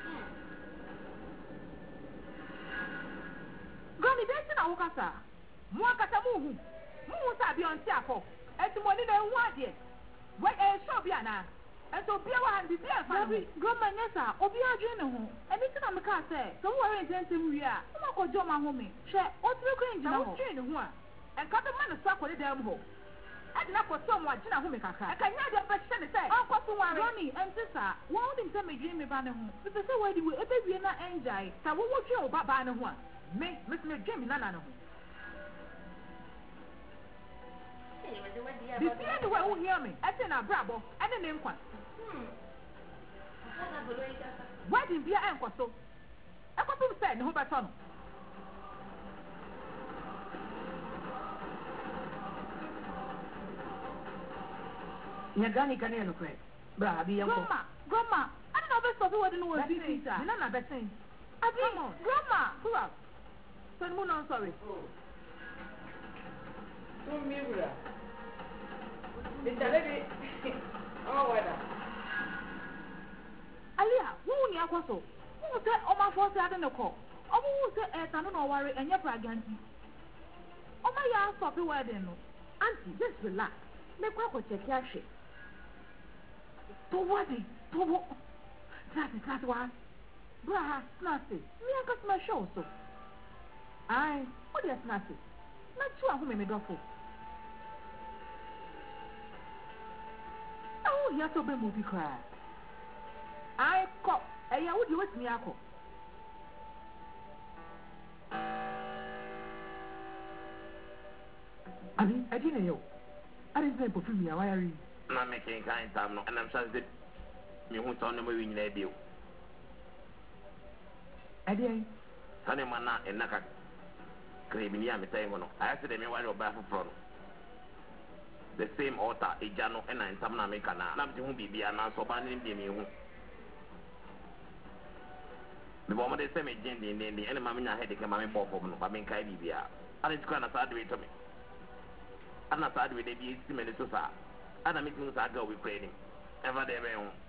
Speaker 10: gani be na wo kasa mu akata mu hu mu sa bi on ti afọ etimoni na ehu ade we e so bi ana and so be one be there for me. Grandma, yes, sir. Obi adwene ho. Eni ti na me ka say, so wo worry intensive wi a. Mo ko jo ma ho me. Hwe, o ti ko engina ho. Adwene ho a. En ka be man so akọ de dem ho. E na ko so mo agina ho me kaka. E ka nya de be hye ne say, o ko so worry. Ronnie, en ti sa, wo dim say me dream me ba ne ho. Be say we di we e be wie na enjoy. Sa wo wo twe o ba ba ne ho a. Me, me me dream na na ne ho. The fear the way who hear me, I say na brabo, and the name one. Why didn't be an uncle so? I got to say, no, but on.
Speaker 2: Nyagani Canelo Craig. Brabi,
Speaker 10: Grandma, Grandma, I don't know if it's what you want to be. I'm not betting. I come on, Grandma, pull up. So, no, no, sorry.
Speaker 4: Don't me, brother. It's a lady. Oh, what?
Speaker 10: Alia, who ni akwaso? Who say o ma force ade ne ko? O who say e tanu no worry enye praganti. O ma ya stop wedding no.
Speaker 15: Auntie, just relax. Me kwa ko check ya hwe.
Speaker 10: To wedding, to wo. That is that one. Bra, snatty. Me aka sma show so. Ai, what is snatty? Na chu ahu me me dofo. Oh, ya to be movie cry. I call. Hey, I would you with me, Uncle.
Speaker 2: I mean, I didn't know. I didn't say for me. Why are you?
Speaker 17: I'm making kind time, and I'm sure that me who's on the movie in a deal.
Speaker 2: I didn't.
Speaker 17: Sunny Mana and Naka. Craving Yam saying, I asked them why you're back from the same altar, a jano, and I'm some Namekana. Not to whom be an answer, but in the the woman they say me Jane in the end, mamma had to come and ball for me, but I'm kind of here. And it's kind of sad way to me. I'm not sad with the B C minutes or so. And I'm meeting I go with trading. Ever there,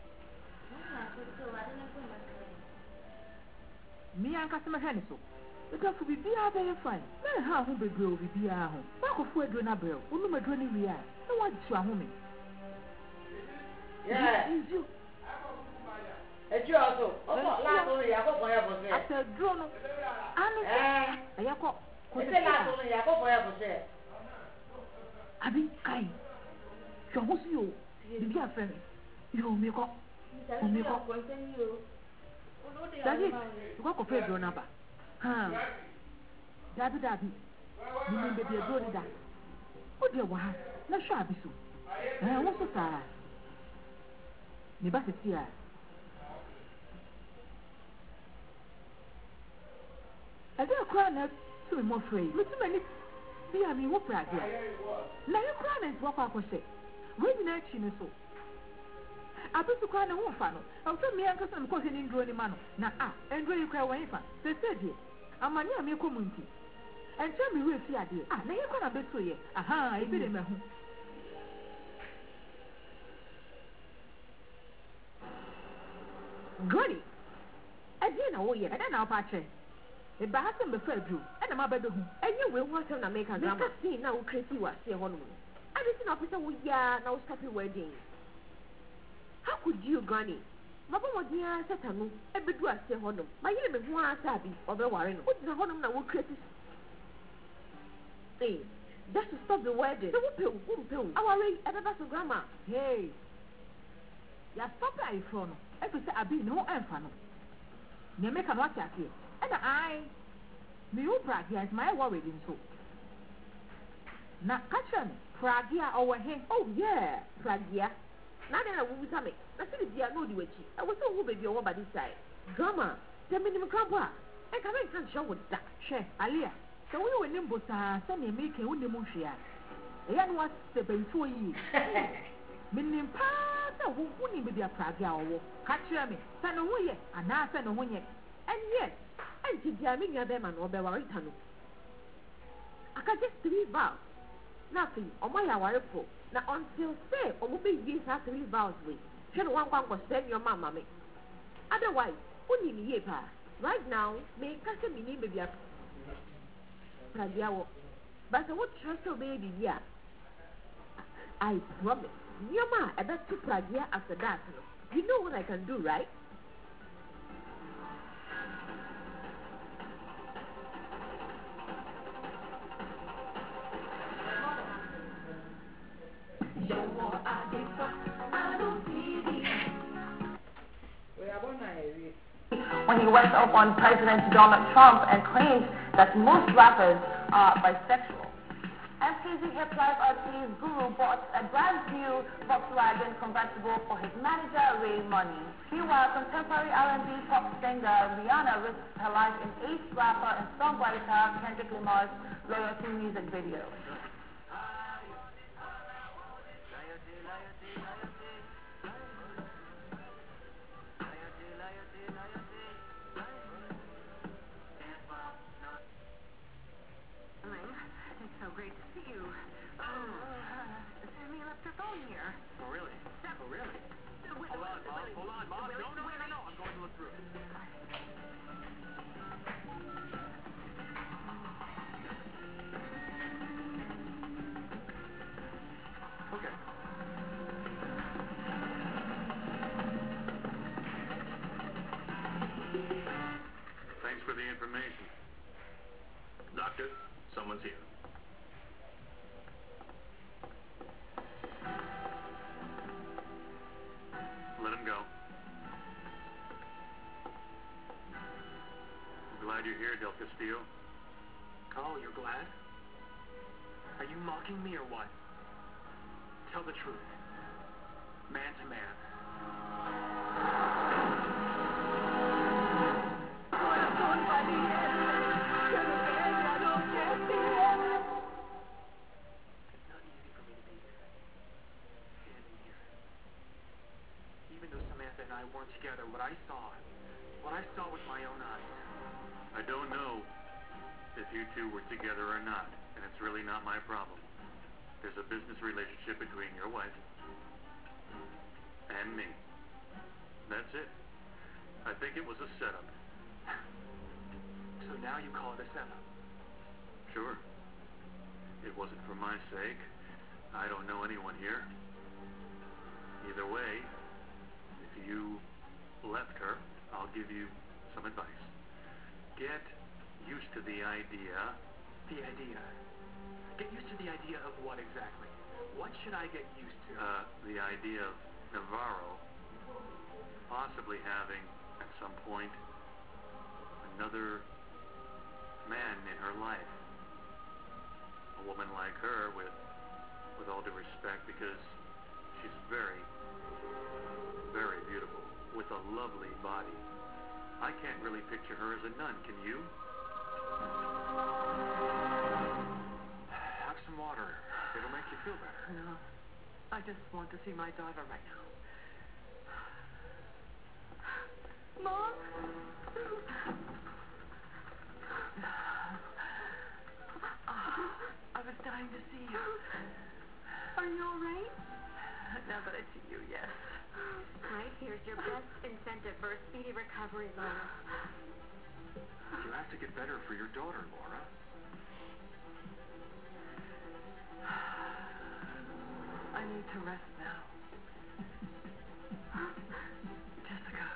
Speaker 10: me and customer Henniso. Because we be a very fine. Then how who be grow we be a home. Back of where Drona Bell, who no matter we are. No one to a home.
Speaker 4: Yeah, is you. It's you also. Oh, last only I go for your
Speaker 10: I said, Drono.
Speaker 4: Eh,
Speaker 10: I go.
Speaker 4: It's the last only I go for your
Speaker 10: I mean, kind. So who's you? The dear friend. You make up. You make up. That's it. You go for Drona Bell. Huh? Dabby Dabby. You mean baby a drone that? Oh dear, what? Let's try this. Eh, what's that? Me ba sisi a. Ade akwa na so me mo free. Me tuma ni bi a me wo prade a. Na ye kra na ntwa kwa akose. We nyina chi ne so. Abisu kwa na wo fa no. O so me ankasa me ko se ni ndro ni ma no. Na ah, ndro yi kwa wan fa. Se se die. Amani a me ko mu nti. Enche me we fi ade. Ah, na ye kwa na beso ye. Aha, e bi de me hu. Goody. Again, oh yeah, and then I'll patch it. The Bahasan before you, and I'm about to who. And you will want to make a drama. See now, crazy was here on me. I didn't officer we ya now happy wedding. How could you, Granny? Mama was near Satanu, a bit was here on them. My name is one Sabi, or the Warren. What's the honor now? Crazy. Hey, just to stop the wedding. The whoop, whoop, whoop. Our way at the bus of grandma. Hey, ya stop my phone. Every say I be no enfano. Ne make an watch here. And I me you Pragia is my worried in so. Na catch me, Pragia over here. Oh yeah, Pragia. Now then I will be coming. I see the dear no do it. I was so baby over by this side. Drama, the minimum grandpa. I can't show with that. She, Alia. So we were nimble, sir. Send me make a windy mushia. Yan was the baby for you. Minim pa who wouldn't be a Pragia or catch me. Send away, and I send away. And yes, and to jamming your them and Obewaritano. I can just three vows. Nothing, or my hour for. Now until say, or will be these have three vows with. Shall one one was send your mamma me. Otherwise, only me ye pa. Right now, may custom me name baby a Pragia. But I would trust your baby, yeah. I promise. Yama, I bet to Pragia after that. You know what I can do, right?
Speaker 18: When he went up on President Donald Trump and claimed that most rappers are bisexual. M K Z Hip Life artist Guru bought a brand new Volkswagen convertible for his manager Ray Money. Meanwhile, contemporary R and B pop singer Rihanna risked her life in ace rapper and songwriter Kendrick Lamar's Loyalty music video.
Speaker 6: Doctor, someone's here. Let him go. I'm glad you're here, Del Castillo.
Speaker 7: Oh, you're glad? Are you mocking me or what? Tell the truth. Man to man. Weren't together. What I saw, what I saw with my own eyes.
Speaker 6: I don't know if you two were together or not, and it's really not my problem. There's a business relationship between your wife and me. That's it. I think it was a setup.
Speaker 7: So now you call it a setup?
Speaker 6: Sure. It wasn't for my sake. I don't know anyone here. Either way, you left her, I'll give you some advice. Get used to the idea.
Speaker 7: The idea? Get used to the idea of what exactly? What should I get used to?
Speaker 6: Uh, the idea of Navarro possibly having, at some point, another man in her life. A woman like her, with, with all due respect, because She's very, very beautiful, with a lovely body. I can't really picture her as a nun, can you?
Speaker 7: Have some water. It'll make you feel better.
Speaker 2: No. I just want to see my daughter right now.
Speaker 5: Mom?
Speaker 2: I was dying to see you.
Speaker 5: Are you all right?
Speaker 2: Now that I see you, yes.
Speaker 8: Right, here's your best incentive for a speedy recovery, Laura.
Speaker 7: You have to get better for your daughter, Laura.
Speaker 2: I need to rest now. Jessica.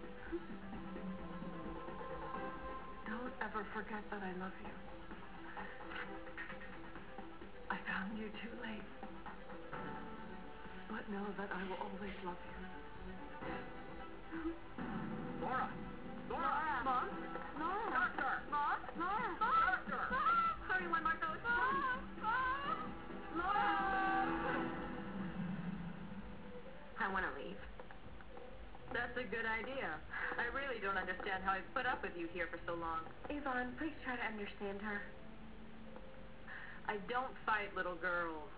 Speaker 2: Don't ever forget that I love you. I found you too late. But know that I will always love you.
Speaker 7: Laura! Laura!
Speaker 5: Mom?
Speaker 2: Laura!
Speaker 7: Doctor!
Speaker 5: Mom?
Speaker 2: Laura!
Speaker 7: Doctor!
Speaker 5: Hurry, one more dose.
Speaker 2: Laura!
Speaker 5: I want to leave. That's a good idea. I really don't understand how I've put up with you here for so long.
Speaker 8: Yvonne, please try to understand her.
Speaker 5: I don't fight little girls.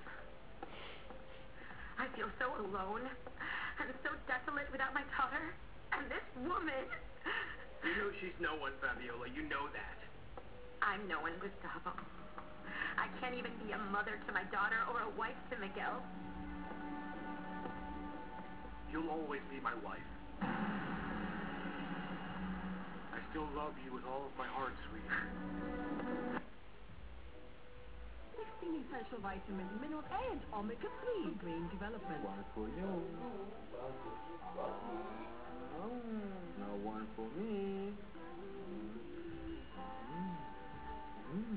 Speaker 8: I feel so alone and so desolate without my daughter. And this woman...
Speaker 7: You know she's no one, Fabiola. You know that.
Speaker 8: I'm no one, Gustavo. I can't even be a mother to my daughter or a wife to Miguel.
Speaker 7: You'll always be my wife. I still love you with all of my heart, sweetie.
Speaker 10: sixteen essential vitamins, minerals, and omega three brain development.
Speaker 3: One for you. Now one for me. Mm. Mm.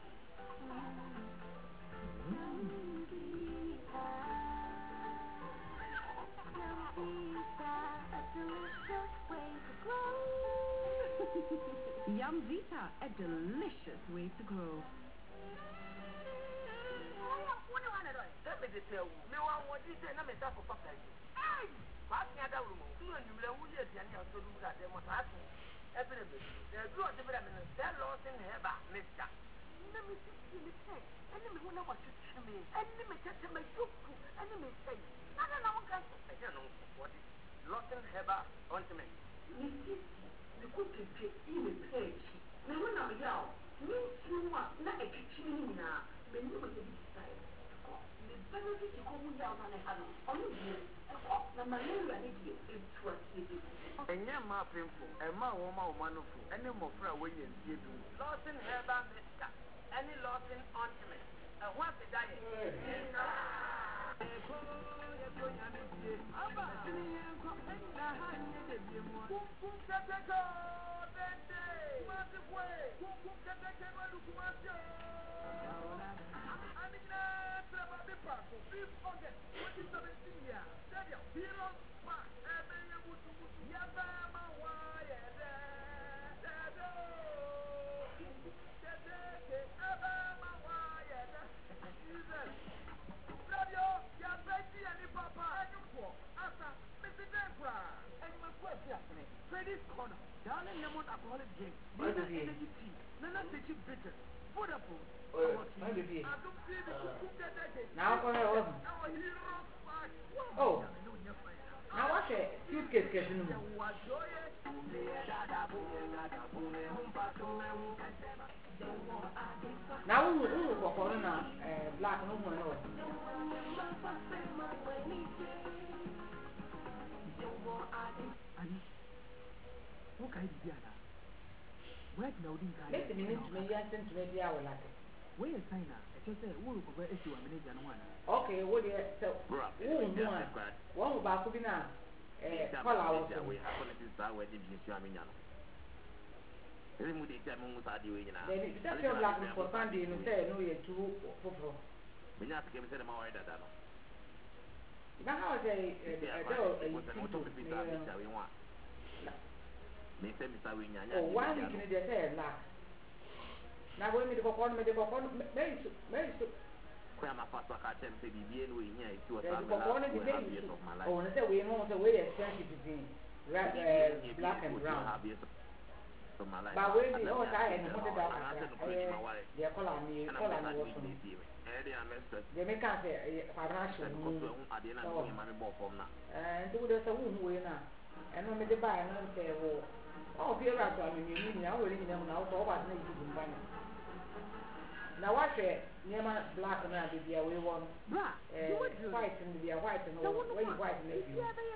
Speaker 10: Yum Vita, a delicious way to grow.
Speaker 1: Let me tell you, me want what you say, I'm a type of papa. Hey! Pass me that room. You and you will get the end of the room that they must ask me. Every bit. There's no development. They're lost in her back, mister. Let me see the tank. And let me know what you tell me. And let me tell my joke. And let me say, I don't know what I don't know what is lost in her back. On to me. The good to take in the page. Now, when I'm young, me too much, not a kitchen now. When you were the side. Benefit to come down on a handle. Only you. The malaria is interesting. And your ma painful, and my woman, one of you, and no more for a way and see you. Lost in her back, mister. Any lost in ointment. And what's the diet? Freddy's Corner, down in lemon alcoholic drink, Nina energy tea, Nana City bitter, food apple.
Speaker 4: Now for her husband. Oh. Now what's a suitcase getting him? Now who who for corona black no more no.
Speaker 2: What kind of Diana? Where now didn't I?
Speaker 4: Let me to me and send to me the hour like it.
Speaker 2: Where is China? It's just a wool over issue a minute and one.
Speaker 4: Okay, what do you so who one? One about to be now. Eh, call out.
Speaker 17: We have to do that when you see me now. Remove the time on Saturday way now.
Speaker 4: Then that's your black for Sunday and say no you two for.
Speaker 17: We have to give them more than that.
Speaker 4: Now how say a girl a
Speaker 17: we want.
Speaker 4: Oh, one week in the day, lack. Now, when we go on, we go on, very soon, very soon.
Speaker 17: Where my first work, I tell you, be in here, it's two or
Speaker 4: There's
Speaker 17: three
Speaker 4: a one of the
Speaker 17: years
Speaker 4: days.
Speaker 17: of my life.
Speaker 4: Oh, and I said, we know the way expensive it is. Red, uh, black and brown.
Speaker 17: Of my life.
Speaker 4: But where the old guy and put it down, they call on me, call on me. They make us a financial and do the same winner. And when they buy another say, oh, be right on me, I already know now, so what needs to be done. Now, watch it, near my black and I did the way one, white and the white and all, way white and the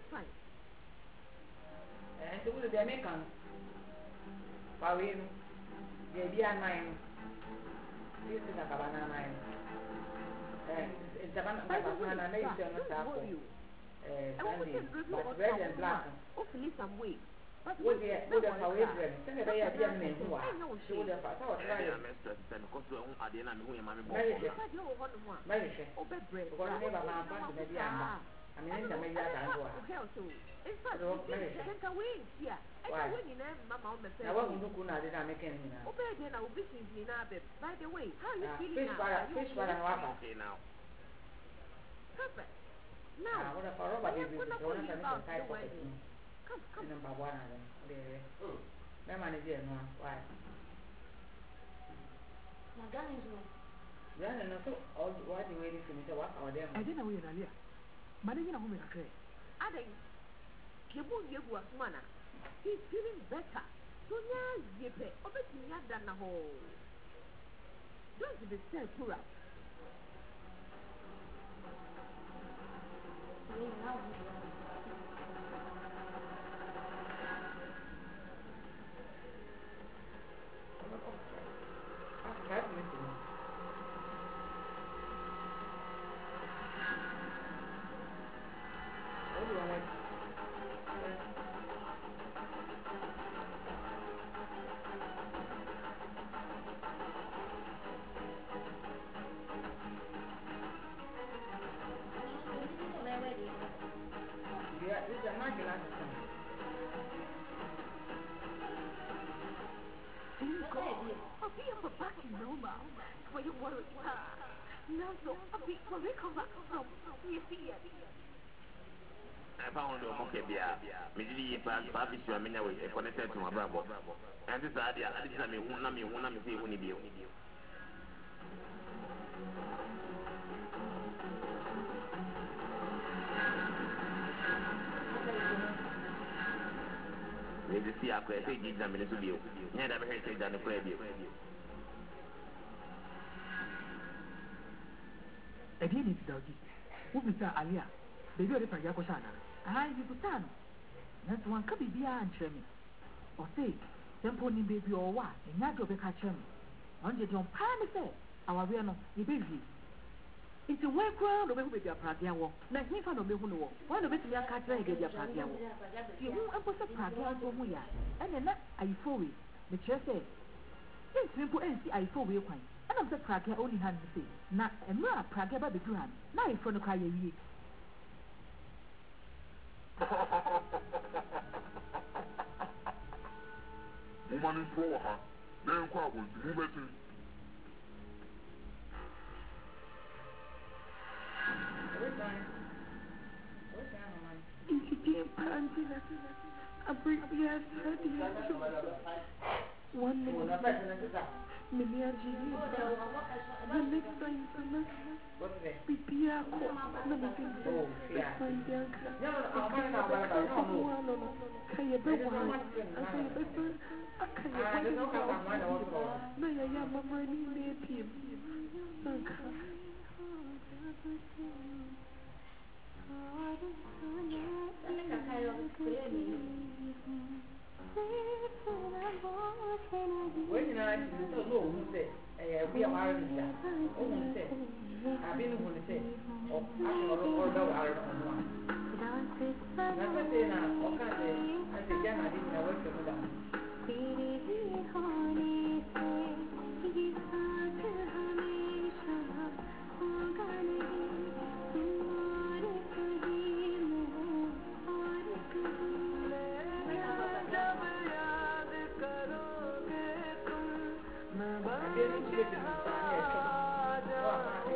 Speaker 4: and do the American. Pawin, dia nine. This is a cabana nine. It's a banana nine. It's a taco. But red and black.
Speaker 15: Hopefully some way. But
Speaker 4: with the with the Pawin bread, send it a young man who are. She would have thought, oh, right. Mary, oh, bed bread. What I never found to maybe I mean, the media can go. In fact, I think I win here. I win in Mamma. I wasn't looking at it. I'm making it now. Okay, then I'll be in Abbott. By the way, how are you feeling now? Fish for an hour. Okay, now. Perfect. Now, what if I rub it with the one and type of it? Come, come. Number one of them. No man is here now. Why? My gun is one. Yeah, and also, all why do we finish a walk out there? I didn't know you earlier. Managing a home in a crate. Adding. He's feeling better. So now, Yippe, obviously, I've done a whole. Don't be sad, Pura.
Speaker 17: I found a monkey beer. Maybe if I'm Papi, I mean, I will connect to my brother. And this idea, I didn't mean one of me, one of me, when you do. Maybe see a crazy examiner to you. Never heard it than a prayer.
Speaker 2: Again, it's doggy. Who is that, Alia? Baby, or if I go sana. I you put on. That's one could be beyond Chemi. Or say, Temple baby or what, and not go back at Chemi. On the don't panic, our real, the baby. It's a way crowd of baby a Pragia walk. Like me for the Behuno. Why the best me a cat and get your Pragia walk? You won't put a Pragia for me, and then I for it. The chair said, It's simple and see I for we quite. And I'm the Pragia only hand to say, not a mere Pragia baby grand. Now in front of Kaya.
Speaker 3: Woman in poor, huh? Then quite want to move it to.
Speaker 10: One minute. Maybe I the next time, Sana. Pipia, nothing. Find young. Kayabewa, Akayabewa, Akayabewa. No, I am a burning native.
Speaker 4: When you are so low, who said, we are married, who said, I've been who said, or or no, I don't know. Never say now, okay, I say, Jan, I didn't know what to do.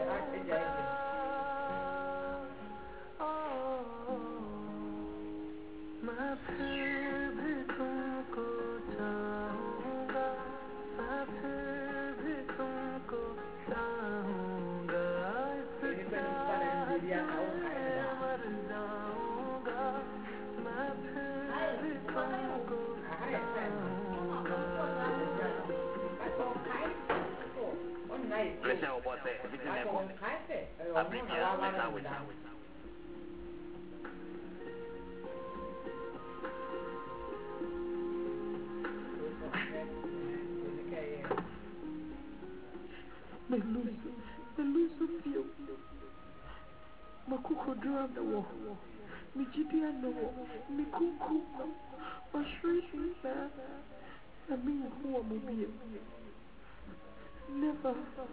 Speaker 2: Never.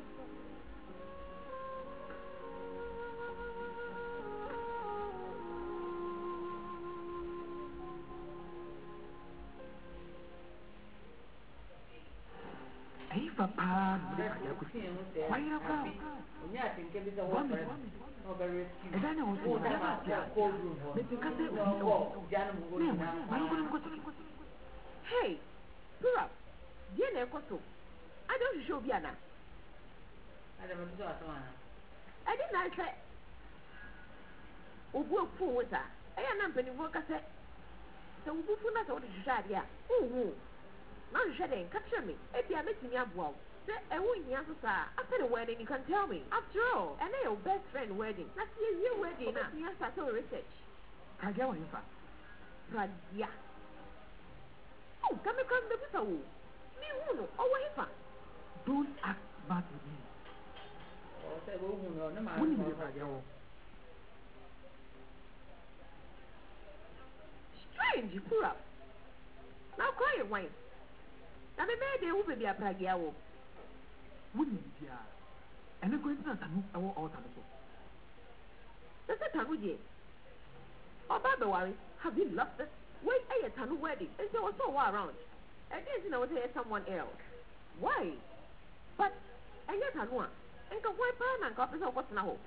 Speaker 2: Hey, Papa, why are you going? And then I was going to ask you. Hey, pull up. Diana Costo. I don't show Biana. I don't know. I didn't say. Oh, work for with her. I am not going work. I said, so we will not order to share. Oh, not shedding, capture me. If you are making me up, well, say a winning answer. After the wedding, you can tell me. After all, and your best friend wedding. That's your wedding. Yes, I saw research. I go in fact. But yeah. Oh, come and come to the soul. Me, oh, wait. Don't act bad with me. Strange, you pull up. Now cry your wife. Now, the maid will be a pragiao. Wouldn't you? And I'm going to not our altar. That's a tanuji. Oh, by the way, have you lost it? Wait, I had a wedding, and so was so around. I didn't know there someone else. Why? But I yet had one. And go wipe on and copies of what's now.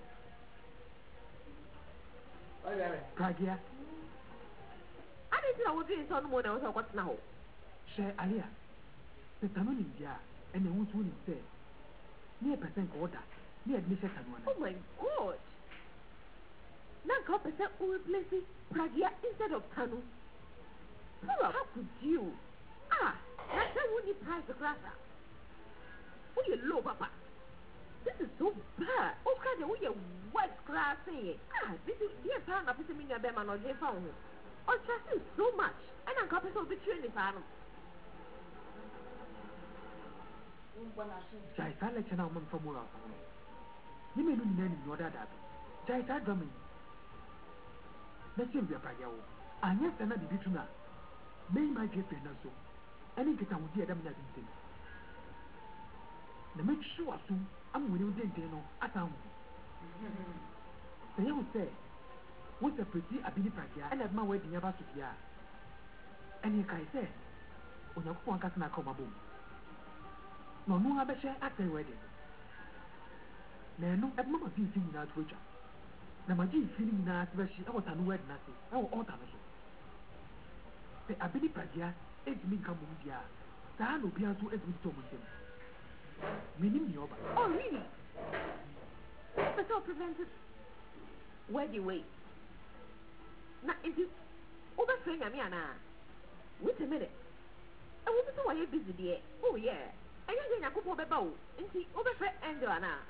Speaker 2: Pragia. I didn't know what is on one of what's now. Share Alia. The Tamun India and the Woods Willing say. Near percent order. Near admission. Oh my God. Now copies that will replace it. Pragia instead of Tanu. How could you? Ah, that's how would you price the glass up? Oh, you low, Papa. This is so bad. Oh, kind of, you're white class saying. Ah, this is dear pound of this mean a bear man or J found. Oh, trust you so much. And I'm copies of the training farm. Jaita lecture now, from Mura. You may be named your dad. Jaita drumming. Let's see if you're Pagao. And yes, another bituna. May my get so. Any get on with the Adam Yatin. The make sure soon I'm with you, didn't know. I found the young say, what's a pretty ability Pragia and have my wedding about Sophia. And you can say, when you want to come a boom. No, no, I bet you at the wedding. No, at Mamma feeling out Richard. The Magie feeling that she out and wed nothing. Oh, autumn. The ability Pragia is me come with ya. That will be able to every stone with him. Meaning your back. Oh, really? But so prevented. Where do you wait? Now, is it over saying Amiana? Wait a minute. I want to know why you're busy, dear. Oh, yeah. I don't think I could put a bow. And see, over for Anna.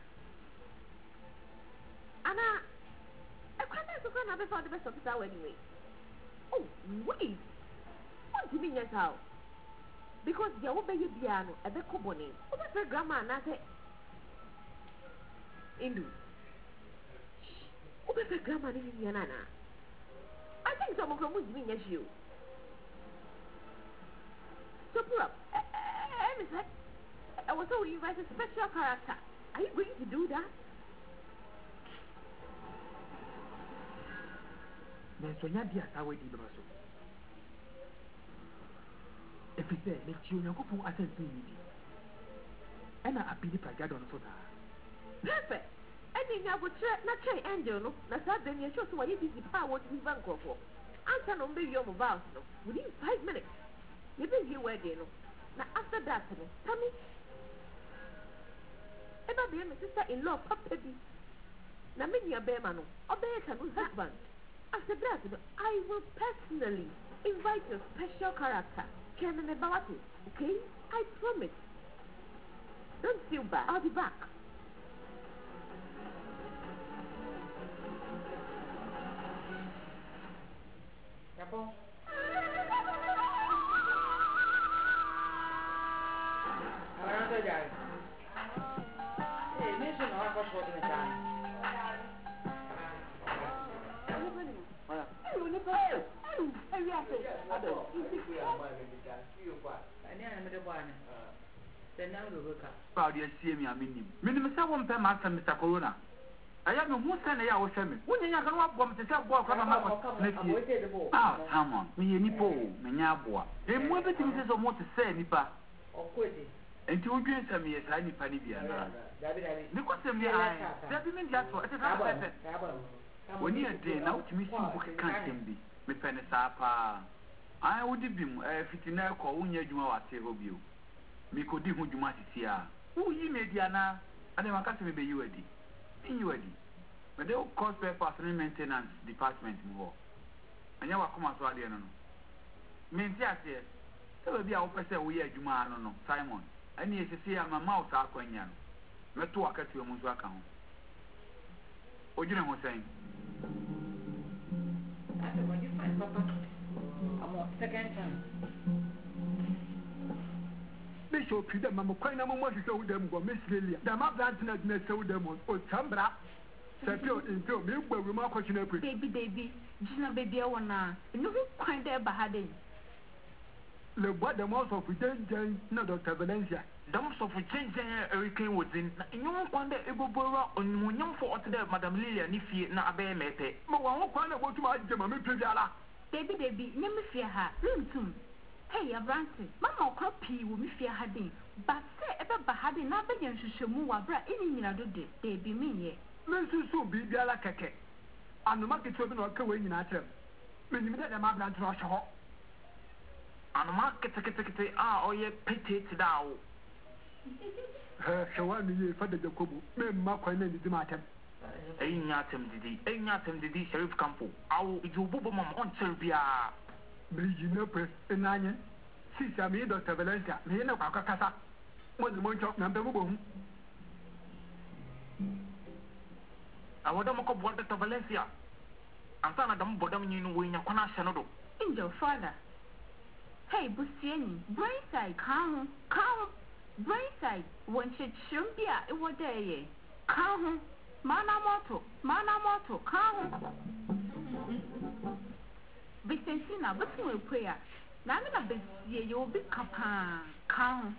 Speaker 2: Anna, I can't have to come up before the best of the hour anyway. Oh, wait. What do you mean, yes, how? Because you obey your piano at the company. What is the grandma and I say? Indu. What is the grandma in Yanana? I think some of them would mean as you. So, pull up. I was told you write a special character. Are you going to do that? Mensonya dia sawe di baso. If you say, make you go for attend to me. And I appeal for God on Sota. Perfect.
Speaker 15: ɛne nya abokyerɛ na kyɛn angel no na saa da ne ɛhwɛ so wɔyɛ busy paa wɔ deliver nkurɔfoɔ ansa na ɔmbɛwie ɔmo vows no within five minutes yɛbɛwie wedding no na after that no tami ɛba bɛyɛ me sister in law papa bi na me nua bɛrima no ɔbɛyɛ ka no husband after that no I will personally invite your special character Ken Nebawati, okay? I promise. Don't feel bad. I'll be back.
Speaker 4: Yapo. Ahora no ya. Eh, me suena una cosa que me está.
Speaker 20: Claudia see me, I mean, Minister won't pay Master Mister Corona. I am who sent a hour semi. When you can walk from the self walk on a map. Ah, come on, me any po, Menyabua. And what the things is of what to say, Nipa. And two drinks of me as I need Panibia. Because of me, I that means that's what it is. When you are there now, to me, you can't be. Me penny sapa. I would be a fitina call when you are say you. Me could do who you must see. Who you made Diana, and then my customer be you ready. In you ready. But they will cost per personal maintenance department more. And you are come as well, no. Maintain here. So will be our person we are Juma, no, Simon. And yes, you see, I'm a mouse, Aquanian. Let to work at your Musaka. What do you know what I'm saying?
Speaker 4: When you find Papa, I'm on second time.
Speaker 1: Bishop, you mamma, quite a moment to show them go Miss Lilia. The map dancing at Ness show them or Chambra. Sepio into me, but remark what you know.
Speaker 10: Baby, baby, Gina baby, I wanna. You quite there bahading.
Speaker 1: Le bois de most of the no Doctor Valencia.
Speaker 20: Dams of changing everything within. You won't wonder if you borrow on young for today, Madame Lilia, if you not a mete.
Speaker 1: But one won't find out to my Gemma Piala.
Speaker 10: Baby, baby, never fear her. Room soon. Hey, a brandy. Mamma copy will me fear having. But say ever bahading, not being to show more bra any minute of day. They be me ye.
Speaker 1: Mensu so be Biala Keke. And the market will not go in at him. When you met a man to rush hot.
Speaker 20: And the market ah, or ye pity to thou.
Speaker 1: Shawani, Father Jacob, me mark my name is Martin.
Speaker 20: Ain't yatem didi, ain't yatem didi, Sheriff Campo. I'll do Bobom on Serbia.
Speaker 1: Brigino Press, and Nanya. Sister me, Doctor Valencia, me no Pacasa. What the month of number boom.
Speaker 20: I want to make up Doctor Valencia. I'm telling them, Bodam, you know, when you're going to Sanodo.
Speaker 10: Angel father. Hey, Busiani, Brainside, calm, calm. Brainside, when she shouldn't be at what day. Calm, mana moto, mana moto, calm. Vicensina, but you will pray. None of this year you'll be capa, calm.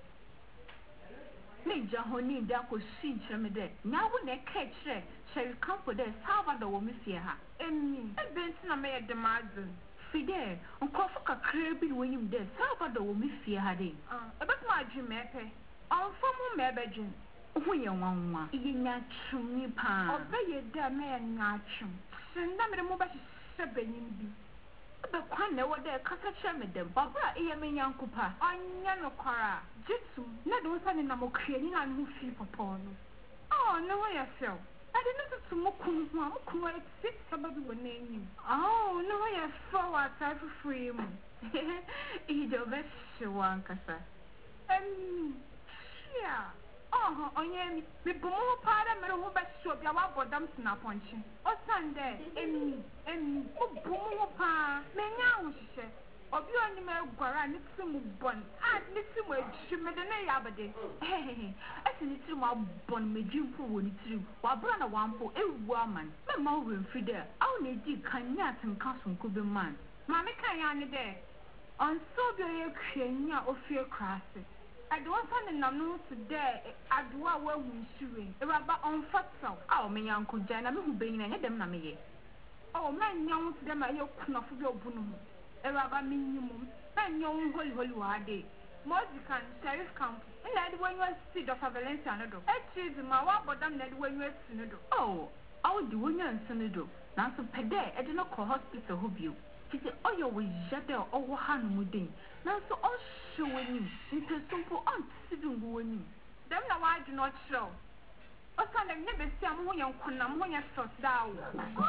Speaker 10: Major Honey, that could see Chamede. Now when they catch her, shall you come for this? How about the woman fear her? And me, I've been to a demazon. Fide, on Kofuka crabby when you there, how about the woman fear her day? About my Jimepe, on from Mabajin. When you want one, you not true me pan. Or pay a damn man, not true. Send them the mobile seven. But when they were there, Cassacham with them, Barbara, a young Yankupa, on Yanokara, Jitsu, not those in a Mokrain and who feel upon. Oh, no way yourself. I didn't know to Mokum, who had six somebody would name you. Oh, no way I saw outside for free. He's the best one, Cassa. And, yeah. Oh, on ye, the boom part of my whole best shop, your wife them snap on you. Oh, Sunday, and and boom pa, Mena, she said. Of you and me, Guaran, it's some bun. Ah, listen, where she made a name of it. Hey, I see it's my bun, made you for one true. While Brana one for a woman, my mouth will feed there. I'll need you can yet and castle could be man. Mammy can there. On so be a Kenya of fear crasses. I don't find a number today. I do a well shooting. A rubber on fat so. Oh, my uncle Jana, who being any them nammy. Oh, man, young to them, I yoke of your bunum. A rubber minimum, and young holy holy day. Modican, Sheriff County. Ned when you see Doctor Valencia no do. Echi di ma wa bodam Ned when you see no do. Oh, all the when you see do. Now so pede e dey no call hospital ho bio. Ti say oh you we jade o wo han mu den. Now so all show when you into simple on sibin go when you. Dem na why do not show. O san dem ne be si am ho yan kunam ho yan short da o.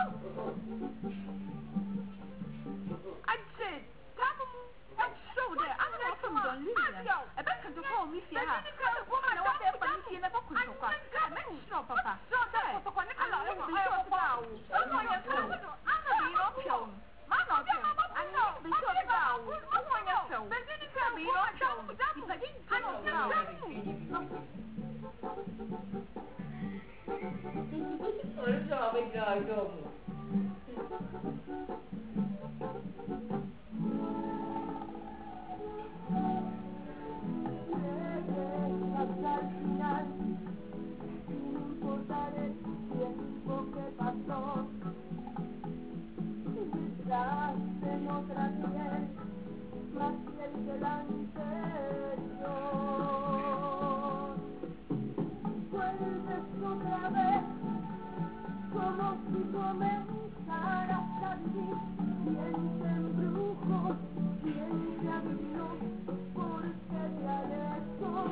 Speaker 10: I said, I'm so there. I'm not from Don Lydia. I bet you call me here. The woman I want to put you in a book. I'm not sure, Papa. So there. I'm not sure. I'm not sure. Mama, I know. Because now, I want to show. But then it's a real show. If I didn't know. I'm sorry, I don't.
Speaker 21: Al final, sin importar el tiempo que pasó, detrás en otra piel, más fiel que la anterior. Vuelves otra vez, como si comenzaras a vivir. ¿Quién te embrujó? ¿Quién te adivinó? ¿Por qué te alejó?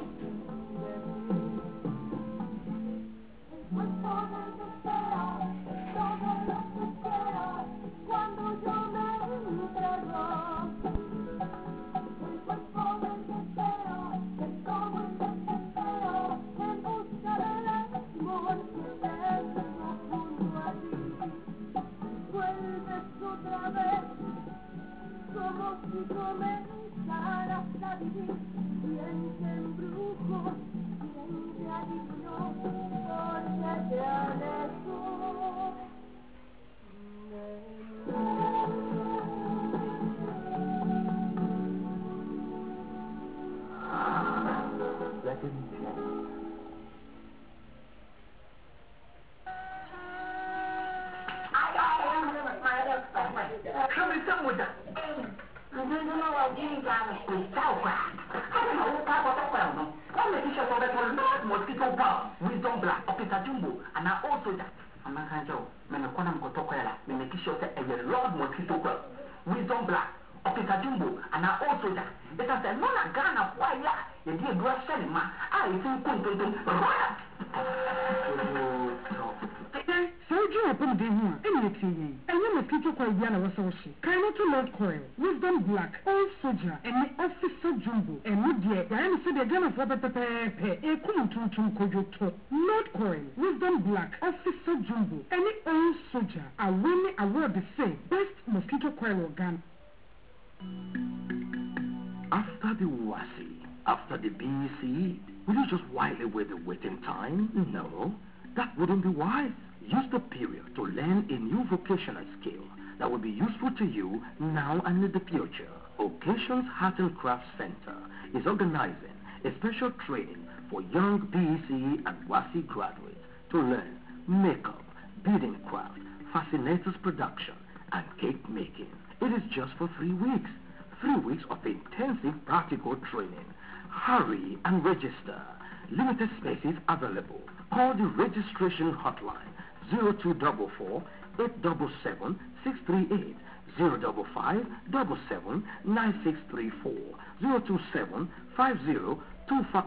Speaker 21: Como si comenzaras a vivir. ¿Quién te embrujó? ¿Quién te adivinó? ¿Por qué te alejó?
Speaker 2: Come in some with that. I don't know what you got with sauerkraut. I don't know what I got with. I'm making sure that for not mosquito bar, wisdom black, officer jumbo, and I also that. I'm not going to men a quantum cotoquera, me making sure that a lord mosquito bar, wisdom black, officer jumbo, and I also that. It has a non a gun of why ya, you dear brush selling man. I think content.
Speaker 22: Surgery upon the one, anything, and you must keep your Diana was also. Kind of Lord Coil, Wisdom Black, Old Soldier, and the Officer Jumbo, and Mudia, I am said again of Robert Pepe, a Kuntum Tum Kojoto, Lord Coil, Wisdom Black, Officer Jumbo, and the Old Soldier, are winning award the same, Best Mosquito Coil Organ.
Speaker 16: After the WASI, after the B C, will you just while away the waiting time? No, that wouldn't be wise. Use the period to learn a new vocational skill that will be useful to you now and in the future. Occasions Art and Craft Center is organizing a special training for young B E C and WASI graduates to learn makeup, beading craft, fascinators production, and cake making. It is just for three weeks. Three weeks of intensive practical training. Hurry and register. Limited spaces available. Call the registration hotline zero two four four, eight seven seven, six three eight, zero five five, seven seven, nine six three four, zero two seven, five zero two five.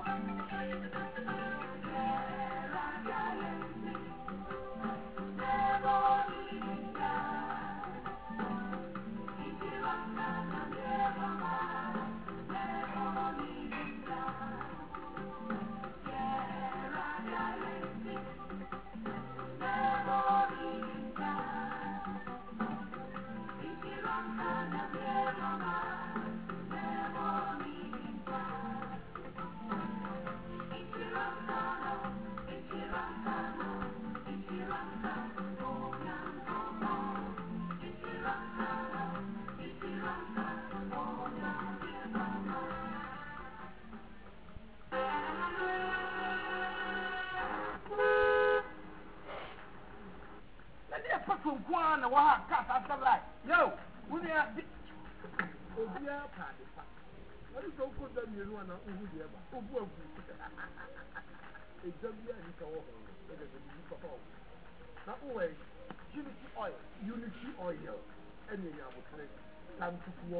Speaker 20: Yo, we are.
Speaker 1: What is so good that you know and who you ever? Who will be? It's just the end of all. It is a new papa. Now, always, unity oil, unity oil, and you have a place. Time to go.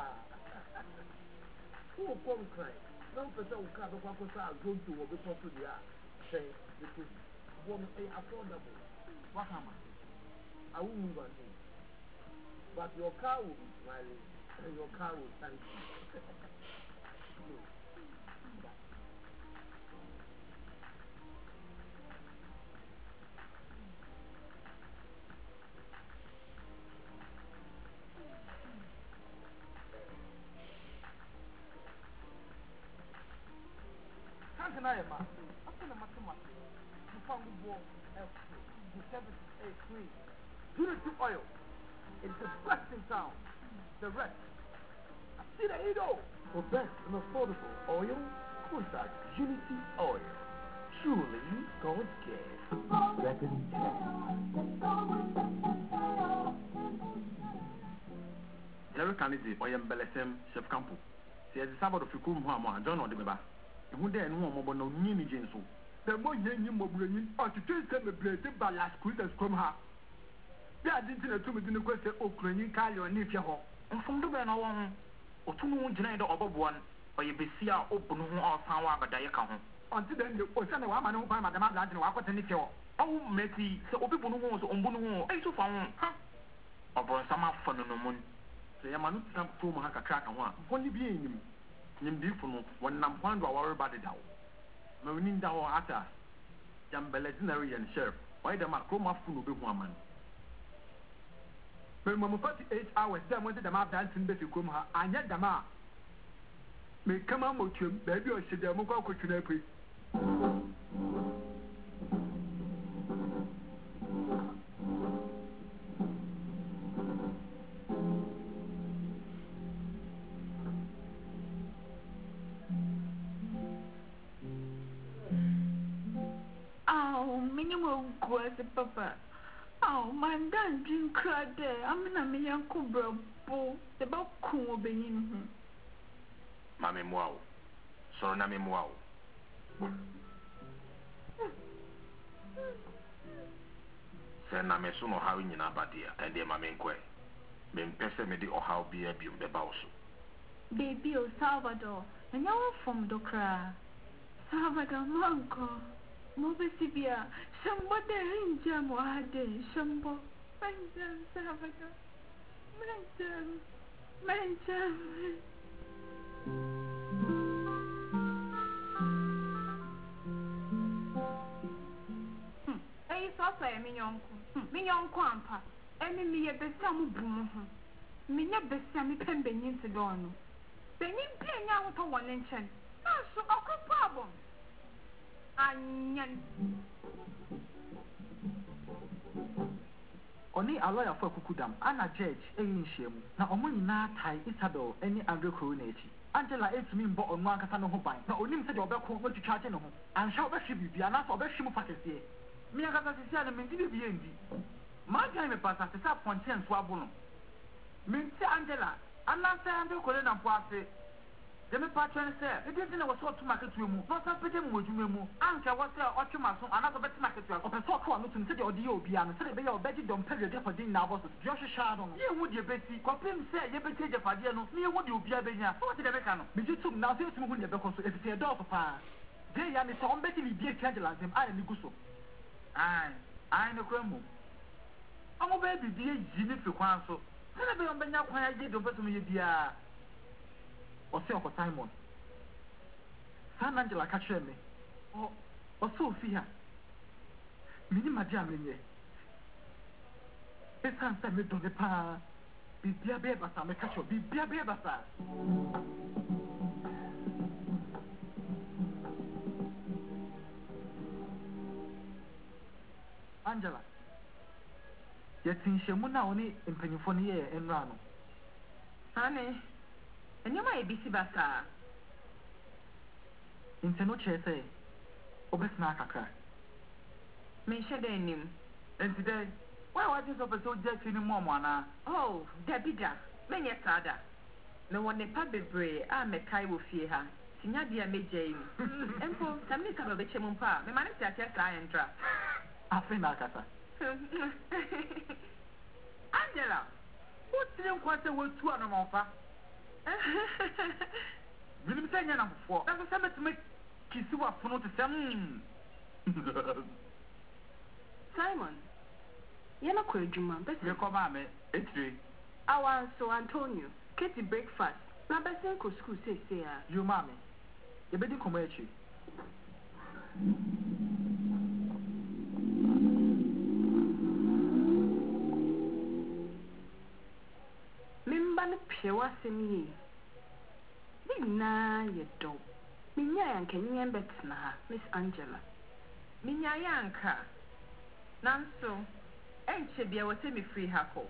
Speaker 1: Who will come cry? No person will come up with our go to or before to the air. Say, because one pay affordable. What hammer? I will move on him. But your car will be smiling, and your car will thank you. Can I, man? I'm going to mathematics. You found the ball, the seventy eight three. Unity oil. It's the best in town. The rest. I see the hero. For best and affordable oil, contact Unity Oil. Truly God's gift. Second
Speaker 20: Jerry Kennedy, Oyem Belesem, Chef Campo. See, as the Sabbath of Fikum Hama, John or the Beba. Who then no more no Nini Jinsu. The more yen you more bringing, or to trace them a blade by last quiz as come her. They are didn't to me in the question of Ukrainian Kali or Nifia. And from the banner one, or two moon generate above one, or you be see our open or sour but Diacon. Until then, you was send a woman who find Madame Latin or what any feel. Oh, Matty, so people who was on Bunu, I so found, huh? Or for some fun no moon. Say, I'm not some fool hack a crack and one. Only being him. Nim different when Nampando our body down. Marine down at us. Jam Belezinary and Sheriff. Why the Macroma fool be woman? When Mamma forty-eight hours, then went to the map dancing baby come her, and yet the ma may come on with you, baby, or should the Moko could you
Speaker 10: Papa. Oh, my dad didn't cry there. I'm not my uncle, bro. The book will be in him.
Speaker 17: Mammy Wow. So, Nammy Wow. Send Nammy soon or how in Abadia and dear Mammy Quay. Being pessimity or how be a beam the boss.
Speaker 10: Baby of Salvador, and you're from Docra. Salvador Monco. Mobisibia, somebody in Jamwade, Shambo, Manjam, Salvador, Manjam, Manjam. Hm, eh, so say, Mignon, Mignon Quampa, and me a besam boom. Mina besami pembing into Dono. Benin paying out for one inch. That's so a problem.
Speaker 20: Only a lawyer for Kukudam, Anna Judge, Ain Shim, now Omuna Thai Isabel, any Andrew Coronati. Angela ate me but on one Casano Hobine, not only said your back home to charge him, and shall she be an answer of a shim of Pakistan. Miagata Sicilia and Mindy B N D. My time passes the sub point ten swabulum. Minty Angela, and Nancy Andrew Colonel Poisse. The patron said, it isn't a sort to market to move, not a pretty mood you move. Anka was there or two months, another better market of a talk on looking to the audio piano, so they are betting don't pay the for dinner was Josh Shadow. You would you Betty, Copim said, you better the Fadiano, near what you be a benya, what did I make? But you took now this moon because if it's a dog of fire. They are Mister Betty be a candle as him, I am Gusso. Aye, I know Cremo. Oh, baby, dear Jimmy for Quanso. Tell me on Benya when I did over to me, dear. Or say for Simon. San Angela catch me. Or or Sophia. Minima Jamie. It's answer me to the pa. Be Bia Bebasa, me catch you. Be Bia Bebasa. Angela. Yet in Shemuna only in Penifoni and Rano.
Speaker 10: Honey. And you might be Sibasa.
Speaker 20: Into no chair say, Obesnaka.
Speaker 10: Mention the name.
Speaker 20: And today, why was this of a so jet in the Momana?
Speaker 10: Oh, Debida, many a sada. No one a pabebre, I may kai will fear her. Signor dear me Jane. And for some little of the chemumpa, my man is at your client drop.
Speaker 20: I think Marcasa. Angela, what didn't quite a word to an offer? William saying number four. That's a summit to make Kisua for not to some.
Speaker 18: Simon, you're not quite Juma, but
Speaker 20: you come on, it's three.
Speaker 18: I want so Antonio, Katie breakfast. Now, Bessie could school say,
Speaker 20: you, mammy. You better come at you.
Speaker 18: Mimban Pure Semi. Nah, you don't. Minya can you bet now, Miss Angela?
Speaker 10: Minya Yanka. Nanso, ain't she be able to me free hackle?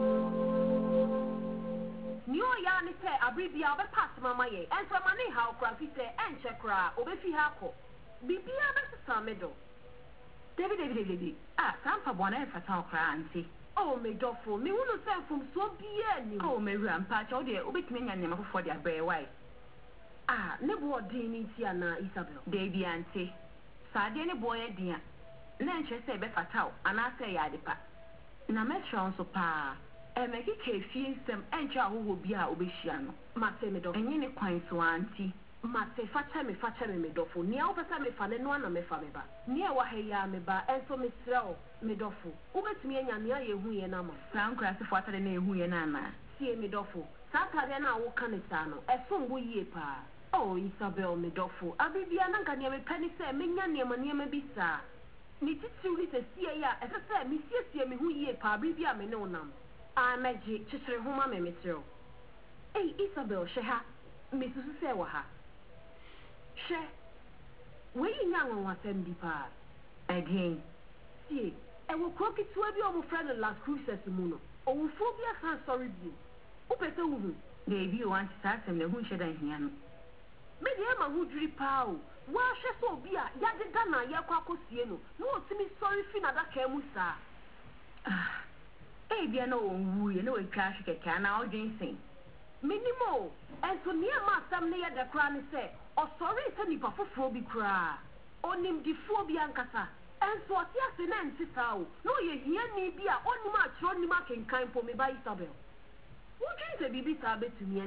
Speaker 15: New yarn say, I breathe the other past mamma, and for money how crafty say, and check cry, or if you hackle. Be be a some middle.
Speaker 18: David, David, David, ah, some for one and for talk crancy. Oh, me doffo, me won't send from so be oh, me ram patch, oh, dear, obey me and never for their bare wife. Ah, never what Dini Tiana Isabel. Baby auntie. Sardine boy, dear. Then she say, Befatao, and I say, Yadipa. Na metron so pa. And make it a few some encha who will be a obesiano. Mate me doff, and any coin so auntie. Mate fatcha me fatcha me doffo. Near over me fan and one of me fameba. Near Wahaya me ba, and so Miss Row, me doffo. Ubet me and Yanya who ye nama. Sound crass of water than who ye nana. See me doffo. Saturday will canisano, a song we ye pa. Oh, Isabel Medofo, I be an uncle near me penny say, Minya near my near me bisa. Me too little see ya, as I said, Monsieur me who ye pa, Bibia me no nam. I magic, Cheshire whom I may throw. Eh, Isabel, she ha, Missus Sewaha. She, we young one send the pa. Again, see, I will cook it to every other friend and last cruises the moon. Oh, phobia can't sorry you. Upeta woman, baby, you want to start and the who should I hear me. Maybe I'm a woodry pow. Why should so be a Yadana Yakwako Sieno? No, to me sorry, Fina that Kemusa. Ah, eh, dear, no, you know, a cash can now dancing. Minimo, and so near my some near the crown say, or sorry, send for phobia cry. On him the phobia casa. And so, yes, and then sit out. No, you hear me be a only much only mark in kind for me by Isabel. Who drinks a baby sabbath to me?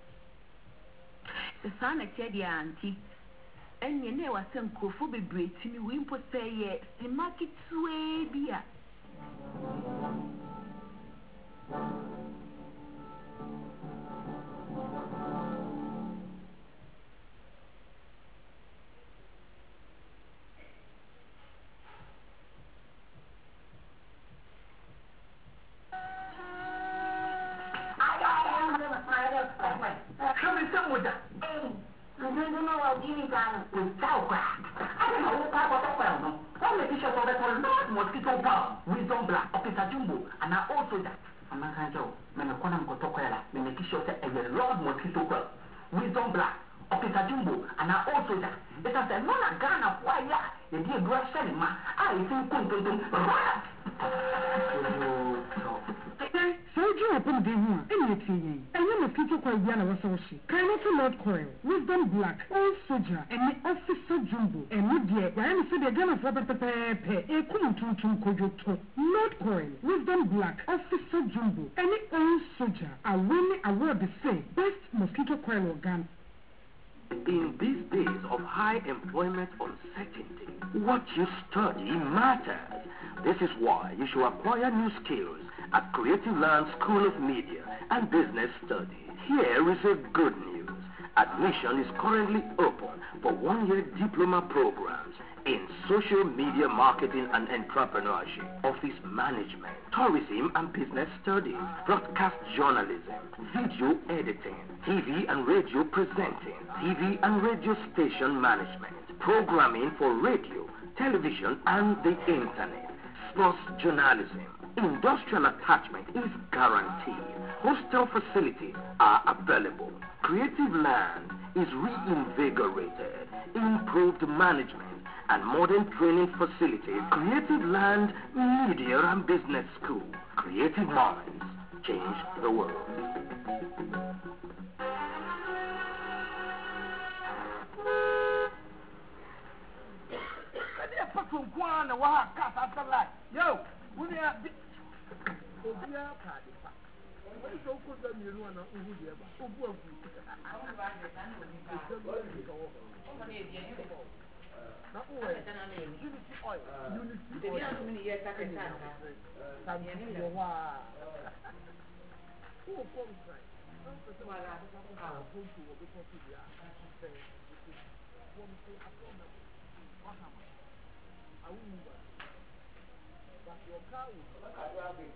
Speaker 18: The son at the auntie, and you know, I sent Kofu be great to me. Wimpo say, yes, the market sway beer.
Speaker 16: Wisdom Black, Officer Jumbo, and I also that. I'm not going to Menaconam Cotoquella, me make sure that a Lord Mosquito Well. Wisdom Black, Officer Jumbo, and I also that. It has a non Ghana, why, yeah, the dear grass selling man. I think Kuntum, right?
Speaker 22: Surgery upon the room, anything, and you must keep quite Yana was also. Kindly to Lord Coil, Wisdom Black, Old Soldier, and the Officer Jumbo, and Mudia, I am said again of Robert Pepe, a Kuntum Kojoto, Lord Coil, Wisdom Black, Officer Jumbo, and the Old Soldier, are winning award the same best mosquito coil organ.
Speaker 16: In these days of high employment uncertainty, what you study matters. This is why you should acquire new skills at Creative Land School of Media and Business Studies. Here is a good news. Admission is currently open for one-year diploma programs in social media marketing and entrepreneurship, office management, tourism and business studies, broadcast journalism, video editing, T V and radio presenting, T V and radio station management, programming for radio, television and the internet, sports journalism. Industrial attachment is guaranteed. Hostel facilities are available. Creative Land is reinvigorated. Improved management and modern training facilities. Creative Land Media and Business School. Creative minds change the world.
Speaker 20: from Kwan and Waha Cat after life. Yo, we are
Speaker 1: Obia Kadipa. What is so good that you know not who you ever? Who was you? Not always. Unity oil. Unity oil. Some people are. Who comes right? Our home to a bit of the one thing upon them. I won't move. But your car will be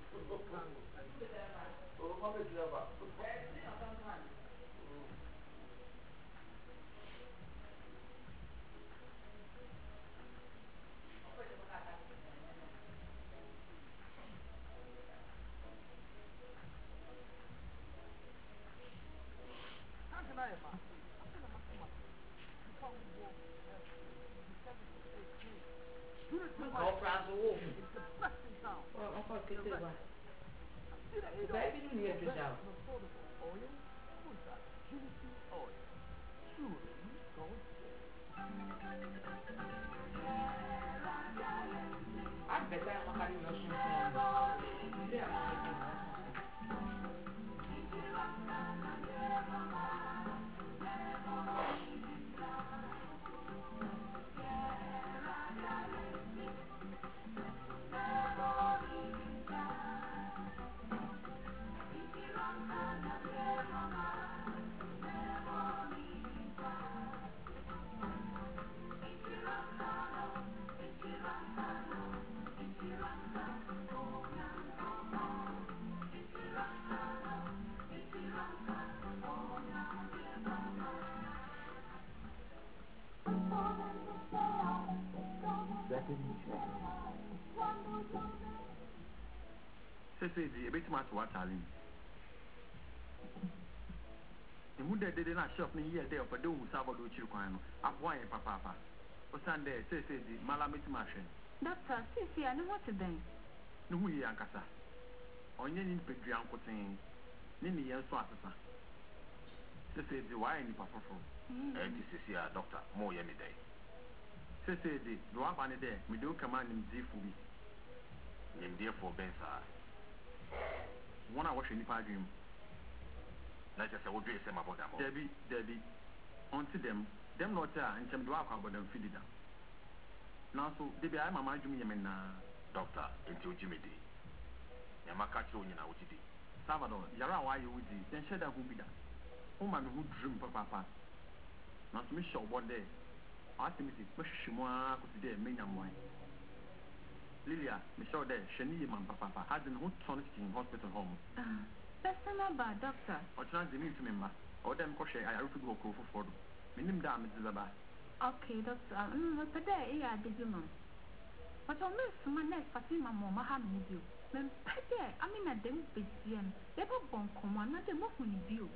Speaker 20: Say the bit much what I mean. The mood that did not shop me here there for those who have a little child. Up wine, papa. For Sunday, say the Malamit machine.
Speaker 10: Doctor, since I know what to do.
Speaker 20: No, we are Cassa. On any Pedrian cotton, Nini and Swatasa. Say the wine, papa.
Speaker 17: And this is here, doctor, more any day.
Speaker 20: Say the Dwap on a day, we do command him Zifubi.
Speaker 17: Name dear for Bensa.
Speaker 20: One I watch in the dream.
Speaker 17: Let us say, what do you say about them?
Speaker 20: Debbie, Debbie, unto them, them not there, and some dwarf about them feed it down. Now, so, Debbie, I'm a mind to me,
Speaker 17: doctor, until Jimmy D. Yamaka showing you now, what you did.
Speaker 20: Salvador, Yara, why you would then shed that who be that. Oh, man, who dream, papa. Not to me, show one day. Ask me, Miss Shimoa, could today, Miniam wine. Lilia, Michelle there, Shani, man, papa, has been who tonic in hospital home.
Speaker 10: Ah, that's not bad, doctor.
Speaker 20: Or chance the need to member, or them crochet, I have to go for photo. Minim dam, Missus Baba.
Speaker 10: Okay, doctor, um, but today, yeah, did you know? But I'll miss my next Fatima, Mamma, having you. Then, today, I mean, I didn't be Jen. They were born, come on, not the more when you.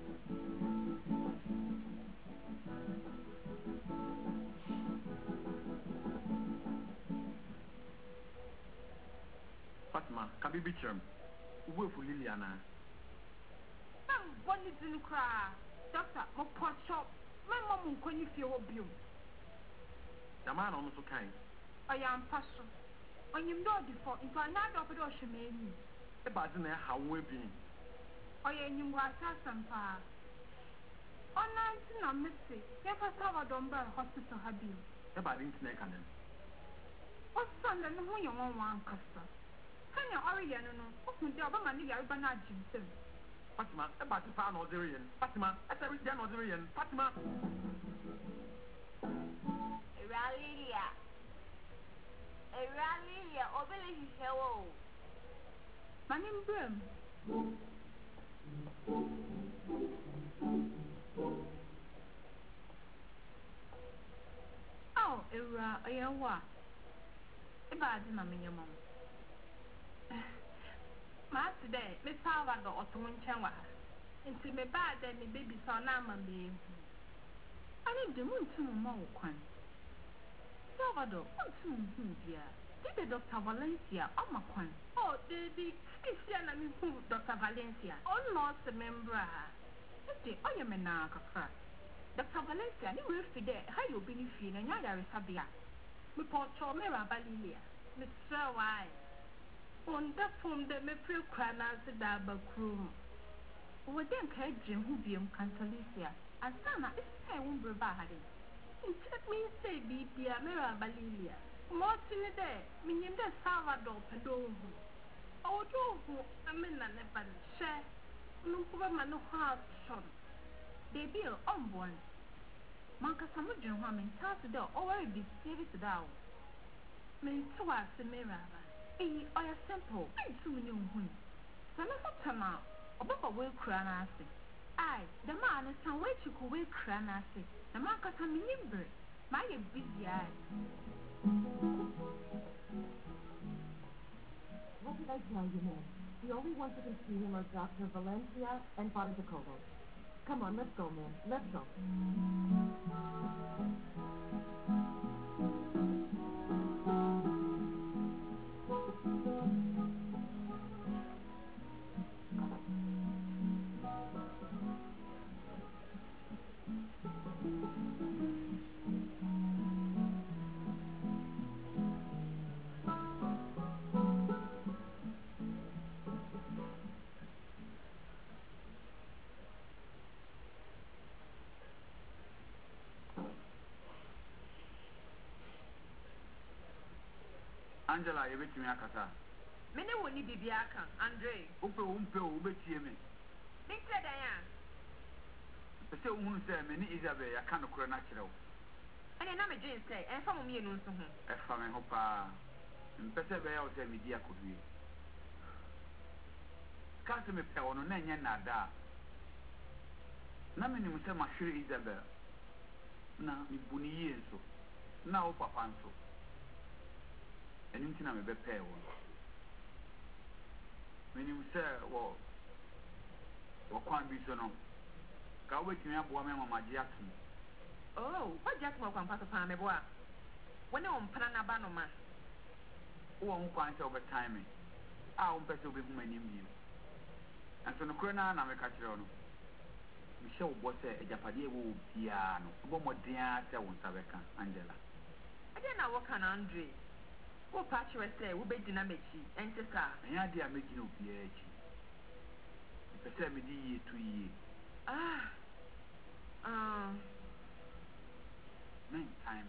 Speaker 20: Fatima, can be bitchem. Wait for Liliana.
Speaker 10: I'm going to cry. Doctor, my pot shop. My mom will you feel you.
Speaker 20: The man almost so kind.
Speaker 10: I am passion. On you know before, if I not over the ocean, maybe.
Speaker 20: A basin there, how we be.
Speaker 10: I am you was some far. On nineteen, I'm missing. Never saw a dumbbell hospital had you.
Speaker 20: About internet cannon.
Speaker 10: What's Sunday? No, you want one customer. Can you already know? Open the other man, you are not Jim.
Speaker 20: Fatima, about the fan Nigerian. Fatima, I said with Nigerian. Fatima.
Speaker 9: Rallia. A rallia, obey his show.
Speaker 10: My name Brim. Oh, Era, I am what? About the name of your mom. Ma today, Miss Salvador or Tom Chanwa. Into me bad, then the baby saw Nama babe. I need the moon to more one. Salvador, what's moon, dear? Did the Doctor Valencia, oh, my one? Oh, baby, it's Sienna, me who, Doctor Valencia. Oh, not the member. Oh, you may now, Doctor Valencia, you will feed it. How you been feeling? I are Sabia. Me portro me rabalilia. Me try. On the form that me feel crying as a double crew. We then can dream who be on Cantalicia. And Sana is I won't be bad. It means say be be a mirror balilia. More in a day, meaning the Salvador Pedro. Oh, do I mean a never share. No woman no heart son. They be on one. Manka Samujan woman tells the door already be serious down. Men to us the mirror. Eh, or a simple, and soon you win. Some of the time out, or Papa will cry and say, I, the man is some way to go away cry and say, the Manka Samujan, my busy eye.
Speaker 15: What did I tell you, man? The only ones who can see him are Doctor Valencia and Father Jacobo. Come on, let's go, man. Let's go.
Speaker 20: Angela, you bet me a cata.
Speaker 10: Many will need Bibiaka, Andre.
Speaker 20: Upe umpe ube tieme.
Speaker 10: Think that I am.
Speaker 20: The same woman said, Many Isabel, I can't cry natural.
Speaker 10: And then I'm a Jane say, and from me, no, so.
Speaker 20: A family hopa. And better be out there, me dear could be. Can't me pay on an onion nada. Naming himself, my sure Isabel. Now, me bunny so. Now, Papa, so. And you can be pay one. When you say, well, what can't be so no? Go wake me up, woman, my Jackson.
Speaker 10: Oh, what Jackson can pass upon me, boy? When I'm Pananabanoma.
Speaker 20: Oh, I'm quite over timing. I'll bet you'll be woman in you. And so, no crana, and I'm a catcher on. Michelle was a Japadi will piano. One more dear, tell one Sabeca, Angela.
Speaker 10: I don't know what can Andre. What patch you say, we be dynamic, and the car.
Speaker 20: And I dare make you be a G. If I say me D two years.
Speaker 10: Ah, ah,
Speaker 20: nine time.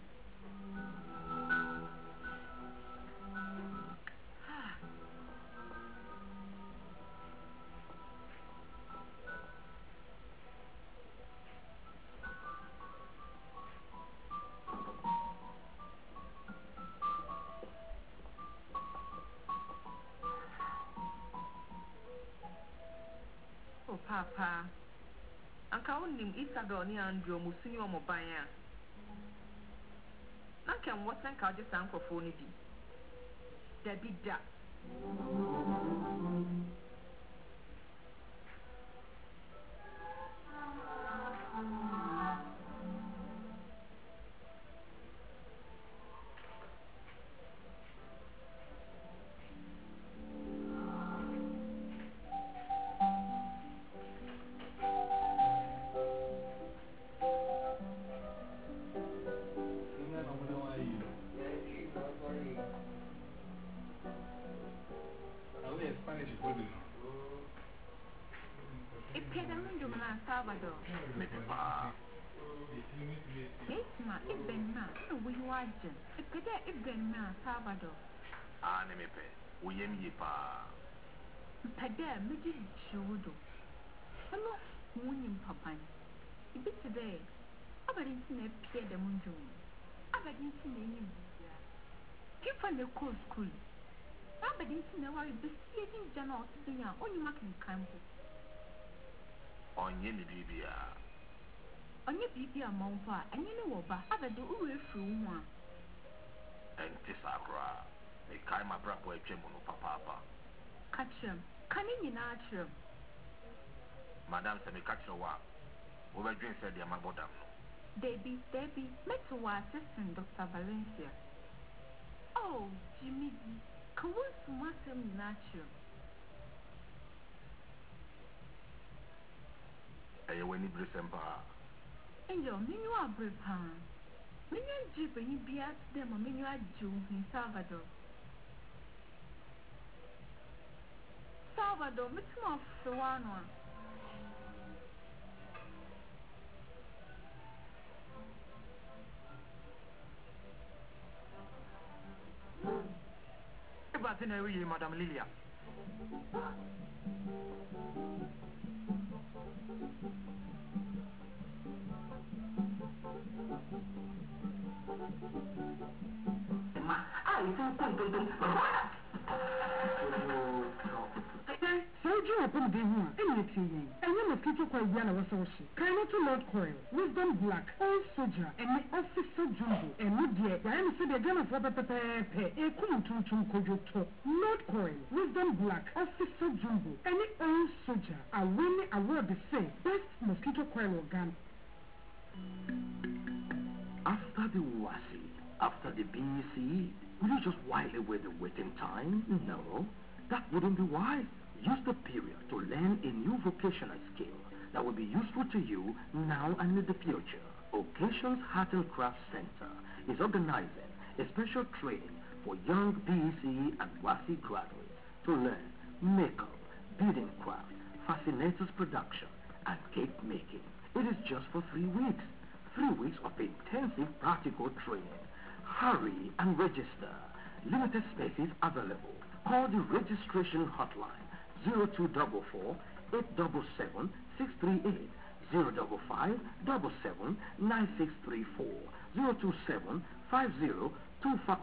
Speaker 10: Papa, and count him Isador near Andrew Musinio Mobaya. I can what and call just uncle for Nibby. There be that. Salvador.
Speaker 17: Me papa.
Speaker 10: Yes, ma, it been ma, we watch him. It could have been ma, Salvador.
Speaker 17: Ah, ne me pe. We yem ye pa.
Speaker 10: Pada, me did shodo. Hello, Munim Papa. A bit today. I didn't see a Pierre de Munjo. I didn't see any. Keep on the cool school. I didn't see no worry, but see it general to the young, only marking camp.
Speaker 17: On ye bibia.
Speaker 10: On your bibia monfa, and you know what, I do away from one.
Speaker 17: And Tisakra, a kaima brabo chemono papa.
Speaker 10: Catch him, canning in archer.
Speaker 17: Madame semi catch your walk. Over drink said the Amabodam.
Speaker 10: Debbie, Debbie, met to our assistant, Doctor Valencia. Oh, Jimmy, come on, smart him natural.
Speaker 17: I went in December.
Speaker 10: And your menu are brave, huh? When you jeep and you be at them, I mean, you are Jew in Salvador. Salvador, which one of the one one?
Speaker 20: About in every year, Madame Lilia.
Speaker 16: I think Sergio opened the room, anything, and you must keep quite Diana was also. Kindly to Lord Coil, Wisdom Black, Old Soldier, and the Officer Jumbo, and Mudia, Diana said again of Robert Pepe, a coon to Chunkojo. Lord Coil, Wisdom Black, Officer Jumbo, and the Old Soldier are winning award the same best mosquito coil organ.
Speaker 11: After the Wasi, after the B C, will you just while away the waiting time? No, that wouldn't be wise. Use the period to learn a new vocational skill that will be useful to you now and in the future. Occasions Art and Craft Center is organizing a special training for young B C and Wasi graduates to learn makeup, beading craft, fascinators production, and cake making. It is just for three weeks. Three weeks of intensive practical training. Hurry and register. Limited spaces available. Call the registration hotline zero two four four, eight seven seven, six three eight, zero five five seven seven, nine six three four, zero two seven, five zero two five.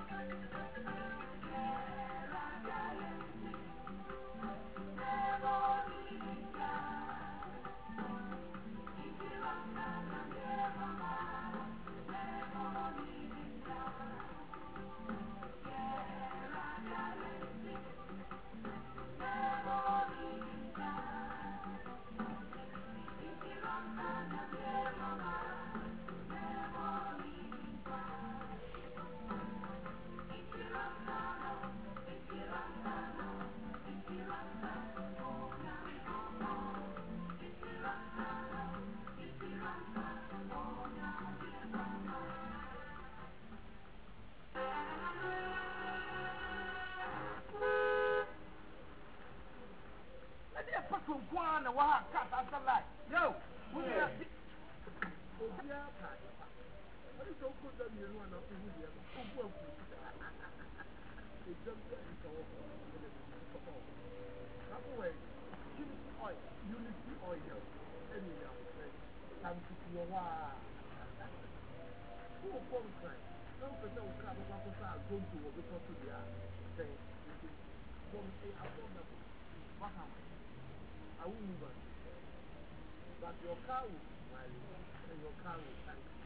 Speaker 20: One, what cut as a light. Yo, who is that?
Speaker 1: What is so good that you want to do here? Who will be? It's just anyway, unity oil, unity oil, anyhow, time to your wife. Who will come cry? No, but no, come up with our go to what we talk to the other. Say, from a abominable. What happened? I won't move on. But your car will smile and your car will thank you.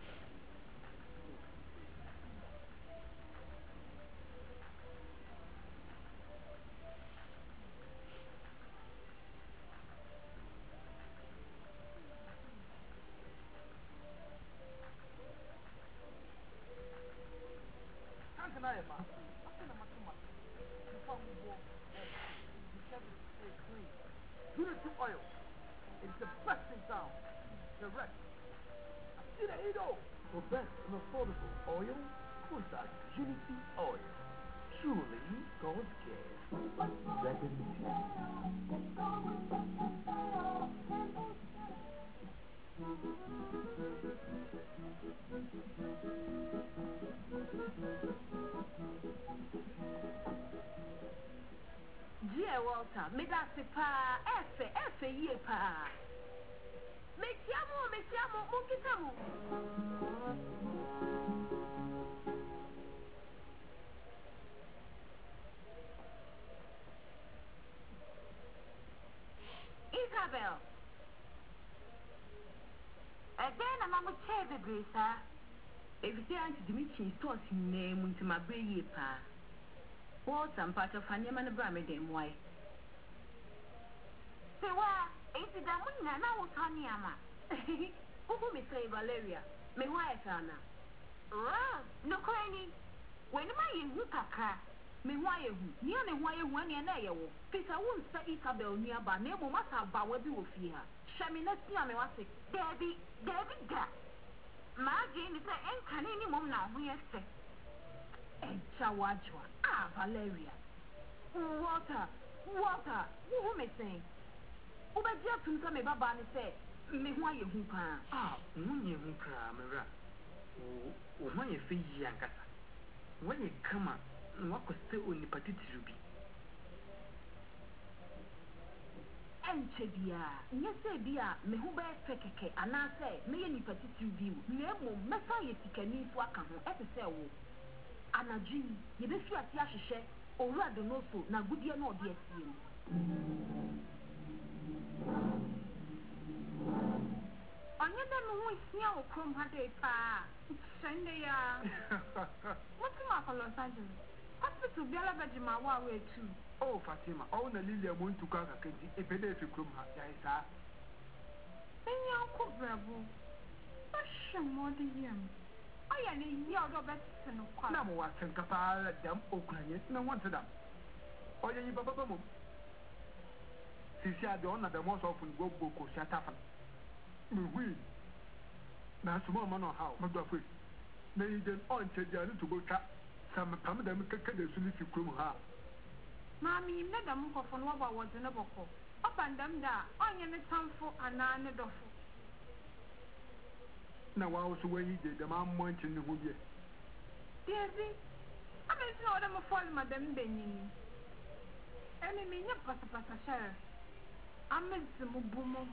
Speaker 20: Can't deny it, man. I'm going to make too much. Before we go, the service is clean. Unity oil is the best in town. The rest. I see the Edo.
Speaker 1: For best and affordable oil, who's that? Unity oil. Truly God's gift. Second
Speaker 15: Dear Walter, me that's the pa, F, F, ye pa. Me chiamo, me chiamo, mo Isabel. Again, I'm a chair, baby, sir. If you say Dimitri stores in name into my brain, pa. What's some part of Hanyam and Bramidem, why? Say, what? It's the Damuna now, Tanyama. Who may say Valeria? My wife, Anna. Ah, no cranny. When am I in Hukaka? Me why who? Near and why one year now. Peter won't say Isabel nearby, never must have Bawabi with here. Shaminess, Yammy was it. Debbie, Debbie, Gap.
Speaker 10: My Jane is a can any mom now, we are sick. And Chawajua, ah, Valeria. Water, water, who may say? Uba Jackson come a baba and say, me why you who can.
Speaker 20: Ah, when you who can, Mira. Oh, when you feel younger. When you come up, what could still only particular be?
Speaker 10: Enchebia, yes, dear, me who bear fekeke, and I say, me any particular view, Nemo, Messiah, Tikani, Swakam, at the cell. Anaji, you be sure at Yashe, or rather no so, now good year no dear scene. On your demo, snow, come had a fire. Sunday, what's the mark of Los Angeles? Hospital, Bella Vegima, way too.
Speaker 20: Oh, Fatima, all the Lilia went to Kaka, a pedestrian from her, Yaisa.
Speaker 10: Then you're cook, Bravo. What's your more than him? I am a year of best and of course.
Speaker 20: No one can compare them, Oakland, no one to them. Oh, yeah, you Baba. Since you are the honor, the most often go book or shut up. We now, small man or how, my daughter. May then on to go trap some permanent cadet if you come her.
Speaker 10: Mammy, Madam Hoffman was in a book. Up and them there, on your tongue for an another.
Speaker 20: Now, I was away, the man went in the wood.
Speaker 10: Dearie, I mean, no, I'm a fall, Madame Benny. Enemy, not Passa Sheriff. I miss the Mubumo.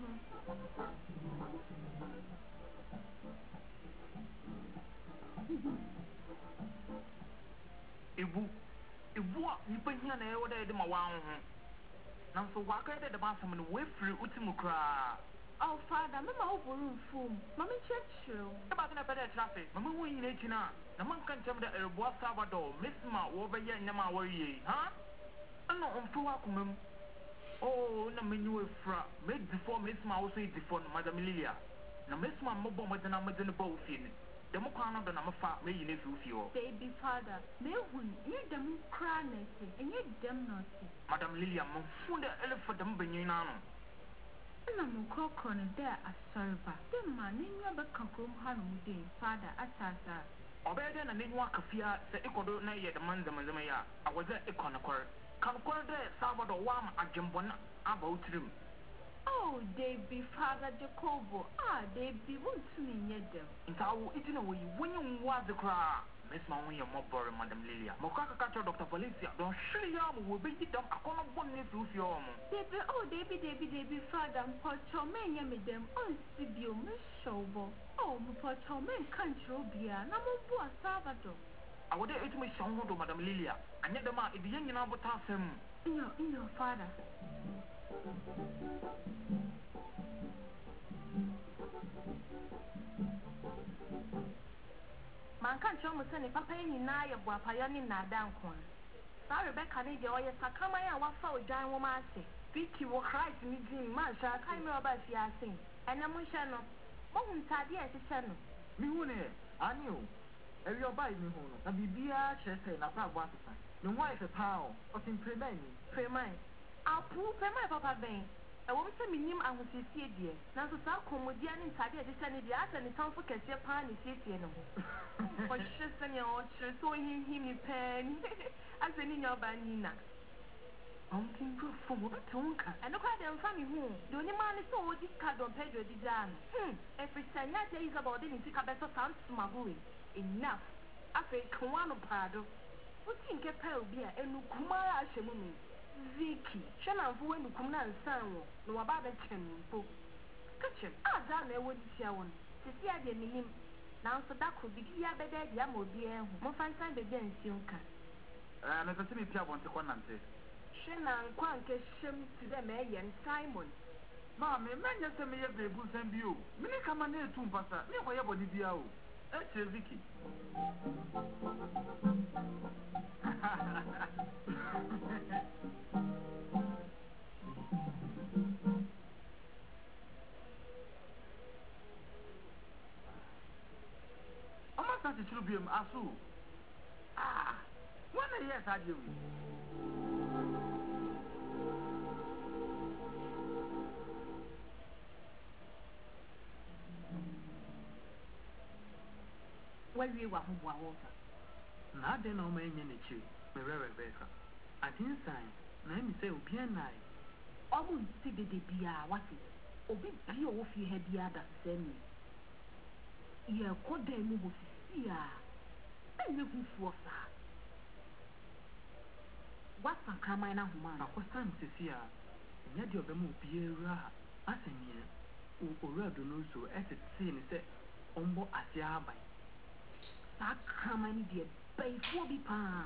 Speaker 20: Ibu, Ibu, you put here and I ordered my one. Now, so walk out at the bathroom and wait for Utimukra.
Speaker 10: Oh, Father, Mamma overruled fool. Mamma Church,
Speaker 20: about a better traffic. Mamma, we need to know. The man can tell me that a boy Salvador, Miss Ma, over here in the Mawaye, huh? I'm not on Fuakum. Oh, no, menu fra made before Miss Ma also eat the phone, Madame Lilia. Now, Miss Ma mobile with the numbers in the boat in. The Mokana, the number five, may you live with you.
Speaker 10: Baby father, may win, you them cry, and you them not.
Speaker 20: Madame Lilia, Mufunda elephant, them Benino.
Speaker 10: I'm a cock on a there as server. The man in your back come home, father, Assasa.
Speaker 20: Or better than a name walk of fear, the Ecuador, nay, the man, the Mazamaya. I was at Econacor. Come call there, Salvador Wam at Jambona about him.
Speaker 10: Oh, they be Father Jacobo. Ah, they be won't me near them.
Speaker 20: And I will eat in a way when you was the cry. Miss Maui, your mobber, Madame Lilia. Mokaka catcher, Doctor Valencia. Don't show you will be them. I can't one if you feel.
Speaker 10: They be, oh, they be, they be, they be, Father, and Porto, men, yam them, on Sibio, Miss Shobo. Oh, Porto, men can't show beer, and I'm on Salvador.
Speaker 20: I would eat me some to Madame Lilia, and yet the man is the young number task him.
Speaker 10: In your, in your father. Man can't show me sending Papa in Naya, Guapayani Nadan. Sorry, Rebecca, need your yes, I come and what for John Woman say. Vicky will cry to me, Jim, Masha, I know about Fiassing, and I'm Shano. Won't Taddy as a channel.
Speaker 20: Me, I knew. If you're by me, a Bibia, Chester, and a proud water. No wife a power, or in Premay.
Speaker 10: Premay. I'll prove my Papa Bain. I won't send me him and will see dear. Now, so I'll come with the Taddy as a send the ass and the town for Cassia Pan is city. But just send your own shirt, so him, him, pen. As any your banina. I'm thinking for what tonka. And look at them family home. The only man is so this card on Pedro di Jan. Hm, every Senate is about it in Ticabesso Sounds to my boy. Enough. I think one of Prado. What think a pale beer and Kumara Shemumi? Vicky, Shannon, who went to Kumna and San, no about the Chenpo. Catch him. Ah, damn, I wouldn't see one. To see I didn't mean. Now, so that could be the other day, the Amo dear, more fine time the dance yonka.
Speaker 20: And I think I want to conante.
Speaker 10: Shannon, Quanke, Shem to them, eh, and Simon.
Speaker 20: Mamma, man, just a mere baby and you. Many come on here to Passa, never your body deal. That's Vicky. Almost as it should be a Asu. Ah, one yes, I do.
Speaker 10: wawie wa ho boa wo
Speaker 7: na ade na o ma enye ne chi me rewe beka atin san na mi say obi anai
Speaker 10: omu nti dede bia wate obi bi o wo fi ha bia da se mi ye koda mu bo sisi a enye fufuo sa wasa kama na homa
Speaker 7: akosa ntisi a nya de obem obi era asenie o ora do no so etete ni se ombo ase abai
Speaker 10: sa kama ni de baifo bi pa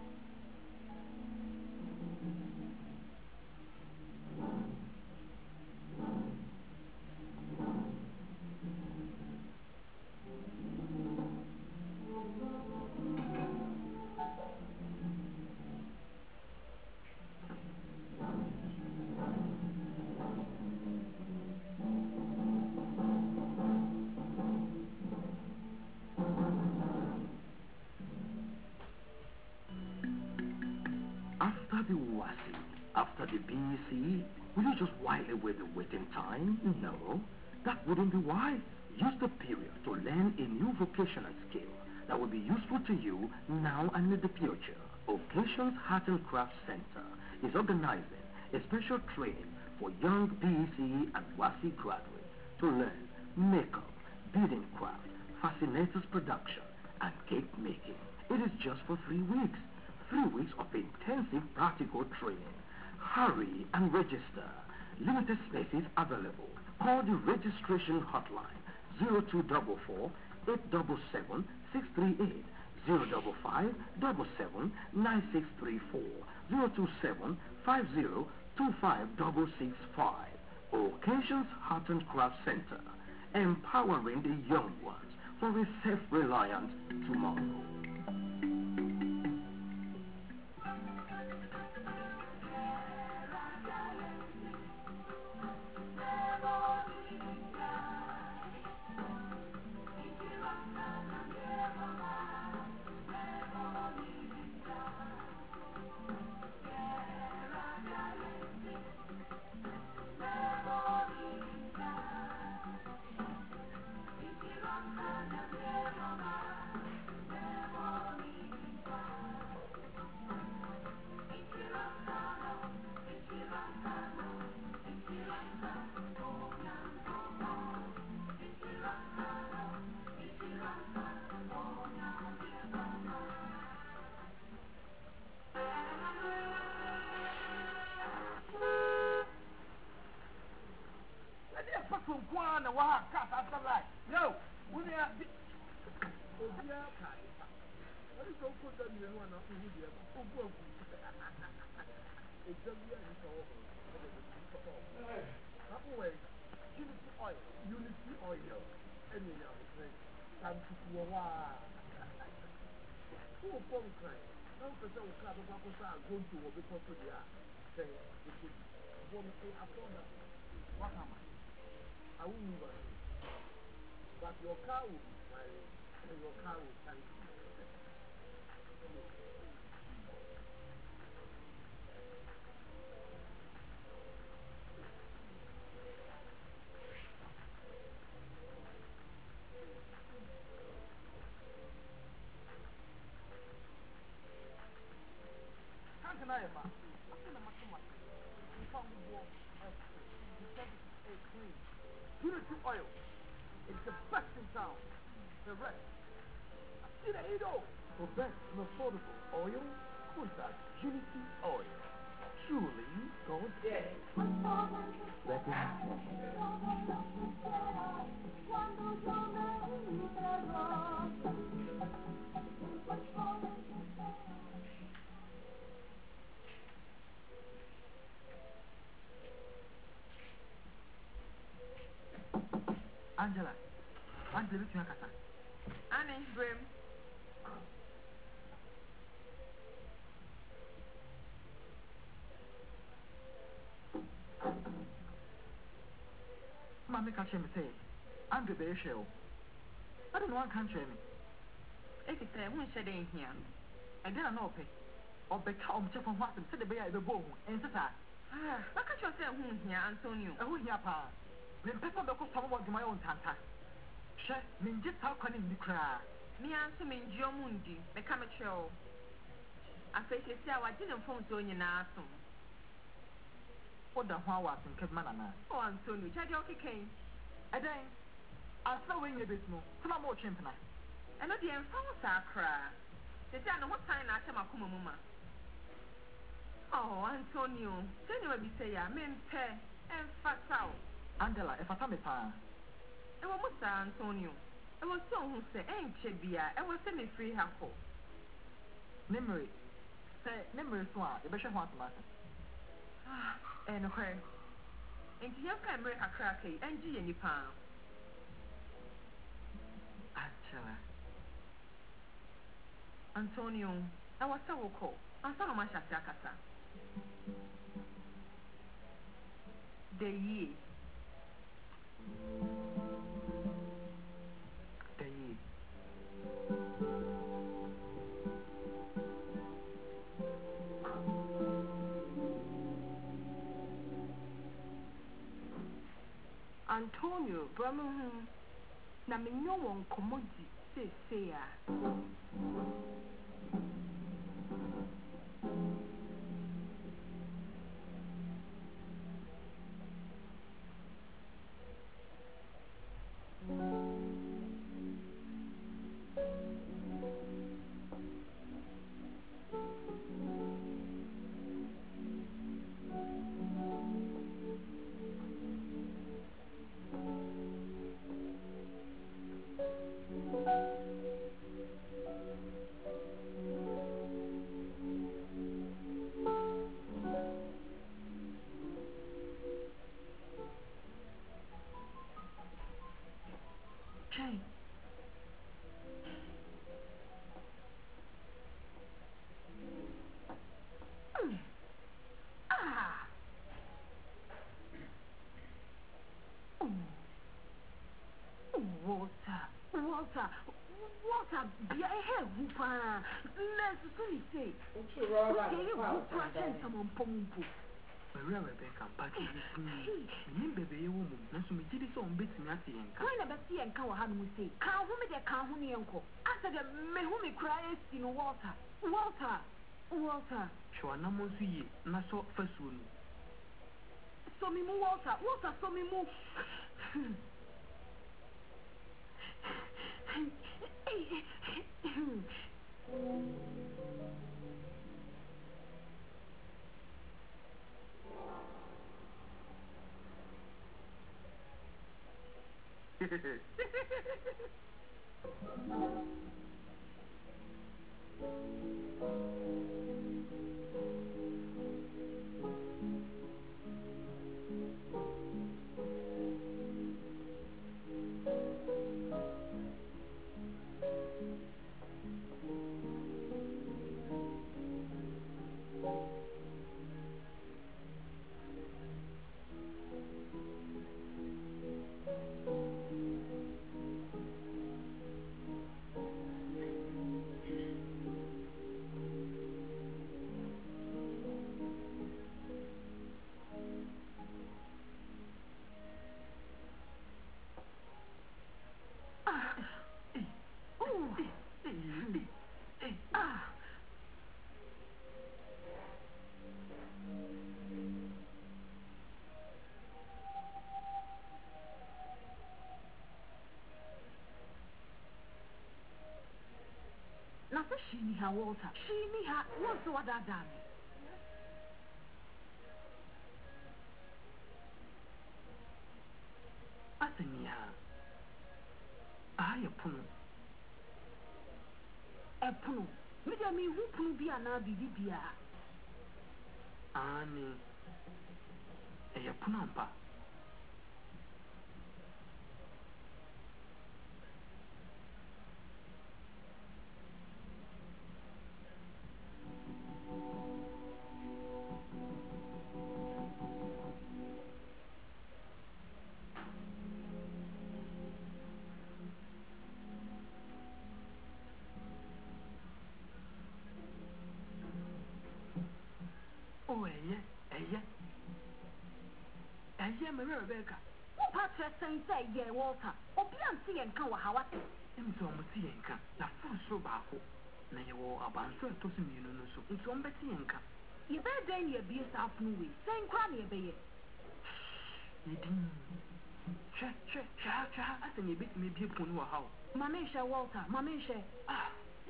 Speaker 11: After the WASI, after the B E C, will you just while away the waiting time? No, that wouldn't be wise. Use the period to learn a new vocational skill that will be useful to you now and in the future. Occasions Art and Craft Center is organizing a special training for young B E C and WASI graduates to learn makeup, beading craft, fascinators production, and cake making. It is just for three weeks. Three weeks of intensive practical training. Hurry and register. Limited spaces available. Call the registration hotline zero two four four, eight seven seven, six three eight, zero five five seven seven, nine six three four, zero two seven, five zero two five six six five. Occasions Art and Craft Center, empowering the young ones for a self-reliant tomorrow.
Speaker 20: One and one cut after life. No, we are the
Speaker 1: Obia Kai. What is so good that you want to do here? Oh, go. It's just here in the way. Unity oil, unity oil. Any of the time to go away. Who won't cry? No, because I will cut off a go to what we put to the air. Say, it could one say after that. What happened? I won't move on. But your car will be smiling and your car will thank you. How can I have a Unity oil is the best in town. The rest, see the Edo. For best and affordable oil, contact Unity Oil. Truly God's
Speaker 20: Angela, Angela, you are
Speaker 5: Annie, Brim.
Speaker 20: Mammy catch him say, Andrew Bay Shell. I don't know one country.
Speaker 5: If it's a woman shedding here,
Speaker 20: I didn't know pay. Or become chef from what said the bay at the bone, and sister.
Speaker 5: Ah, what can you say whom here, Antonio?
Speaker 20: A who here, pa? Then pepper the cost of my own tanta. She, mean just how can you cry?
Speaker 10: Me answer me Jomundi, me come a show. I face it, I didn't phone so in your
Speaker 7: What the hell was in Kevmanana?
Speaker 10: Oh, Antonio, Jajoki came.
Speaker 7: A day. I saw when you bit more. Some more chimpanzee.
Speaker 10: And not the infamous Accra. They say, I know what time I tell my Kumama. Oh, Antonio, tell you what we say, I mean, pay and fat out.
Speaker 7: Angela, if I tell me, pa.
Speaker 10: It was Antonio. It was so who said, ain't Chebia, and was semi free helpful.
Speaker 7: Memory. Say, memory swap, the bishop wants matter.
Speaker 10: Ah, and her. And you can break a cracky and G any pound.
Speaker 7: Angela.
Speaker 10: Antonio, I was so cold. I saw my Shakasa. The ye.
Speaker 7: The ye.
Speaker 10: Antonio, Brahman, na me no one commodity, say, say,
Speaker 7: Jane.
Speaker 10: Mm. Ah. Oh. Water. Water. Water. Be a hair whooper. Let's say. Okay, whooper. Send someone pompo.
Speaker 7: Maria Rebecca, but you baby, you woman, and so me did it on bits in Yassi and
Speaker 10: Kind of a sea and cow, how we say. Cow, who made a cow, who me uncle. After the me whom me cries in water. Water. Water.
Speaker 7: Sure, no more see, not so first one.
Speaker 10: So me move water. Water, so me move. Now, she need her water. She need her. What's what that done?
Speaker 7: Asenia. I approve.
Speaker 10: Approve. Me tell me who can be an abibia.
Speaker 7: Annie. A punampa. Oh, yeah, yeah. And yeah, Maria Rebecca.
Speaker 10: What part of saying, say, yeah, Walter? Or beyond see and come with how I
Speaker 20: em so mo ti enka ya fu so ba ko na ye wo abanso to so mi no no so nso on beti enka
Speaker 10: ye be den ye bi sa afunu we sen kwa na ye be ye
Speaker 20: yedin cha cha cha cha asa ne bit me bi ponu wa hawo
Speaker 10: mama she Walter mama she
Speaker 20: ah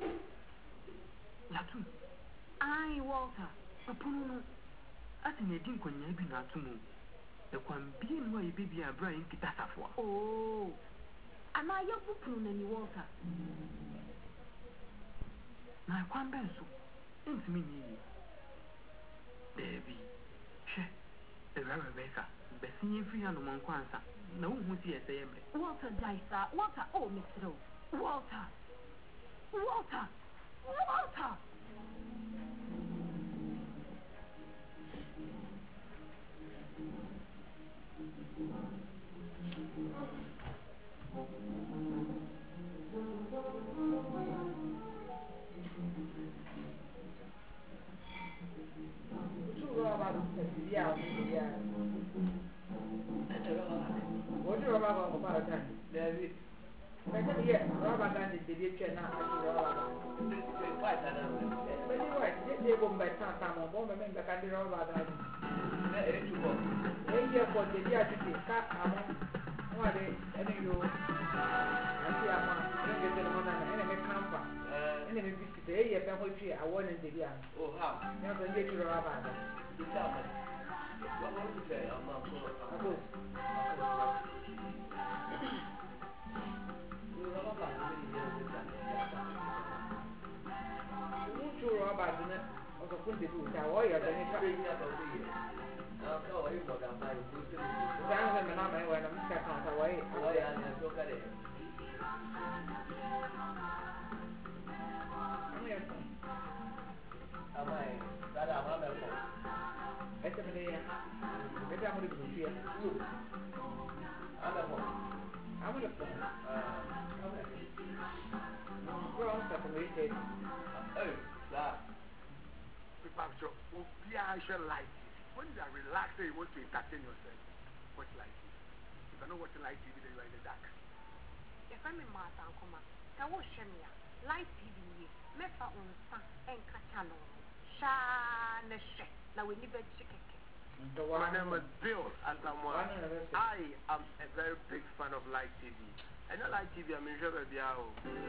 Speaker 20: latu
Speaker 10: ai Walter
Speaker 20: aponu no asa ne din konya bi na atumu e kwan bi no ye be bi abra yin kita safo
Speaker 10: oh ana ye bupunu na ni Walter
Speaker 20: na kwan ben so ntimi ni baby she e ra Rebecca besinye free no man kwansa na wo hu si ese yemre
Speaker 10: Walter Jaisa Walter oh Mister Walter Walter Walter
Speaker 7: Oh, how? You have to get to the rabbi. You tell me. What won't you say? I'm not sure. Of course. You know about the video with that. You won't sure about it. Or the point of view, that way you're going to try to get over here. I'll go away for that. I'm going to go when I'm second away. Oh, yeah, let's look at it. Am I? That I'm not a phone. It's a minute. It's a minute to see it. You. I'm a phone. I'm a phone. Uh, okay. We're on separated. Oh, that.
Speaker 1: Picture. Yeah, I shall like it. When you are relaxed and you want to entertain yourself, watch light T V. If you don't watch light T V, then you are in the dark.
Speaker 10: If I'm in Martha and Coma, I will share me. Light T V, Mefa on San and Catano. Shana Shek. Now we need a chicken.
Speaker 12: My name is Bill Asamoah. I am a very big fan of Light T V. I know Light T V, I'm in sure of the hour.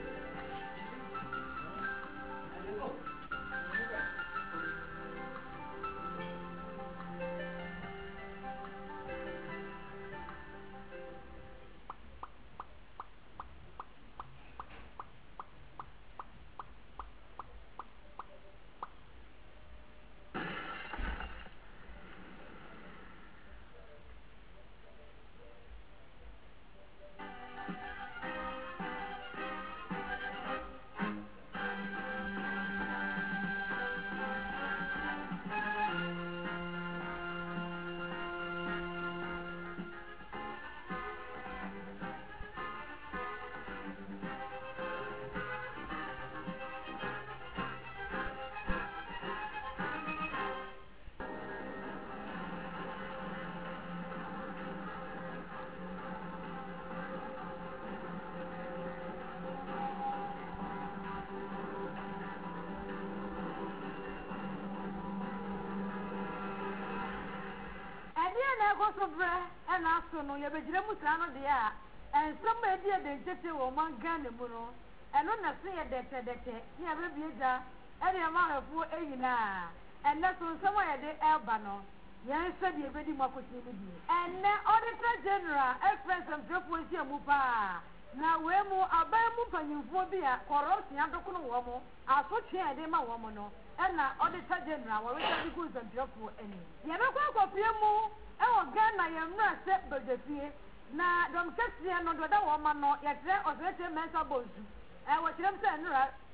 Speaker 10: And also, no, you're a Jerusalem there, and some idea they just say, oh, man, Ganimuro, and on a say that that you have a bidder, any amount of four eighty-nine, and that's on somewhere the Albano. Yes, said you're ready, Makuti, and now Auditor General, express of Joposia Mupa. Now, we're more about Mupan, phobia, corrupt, Yantokuno Womo, I put here, they my woman, and now Auditor General, we're ready to go to Jopo any. You're not going to be more. Oh, Ghana, I'm not set by the fear. Now, don't catch the end of the woman, no, yet there was a mental bones. I was saying,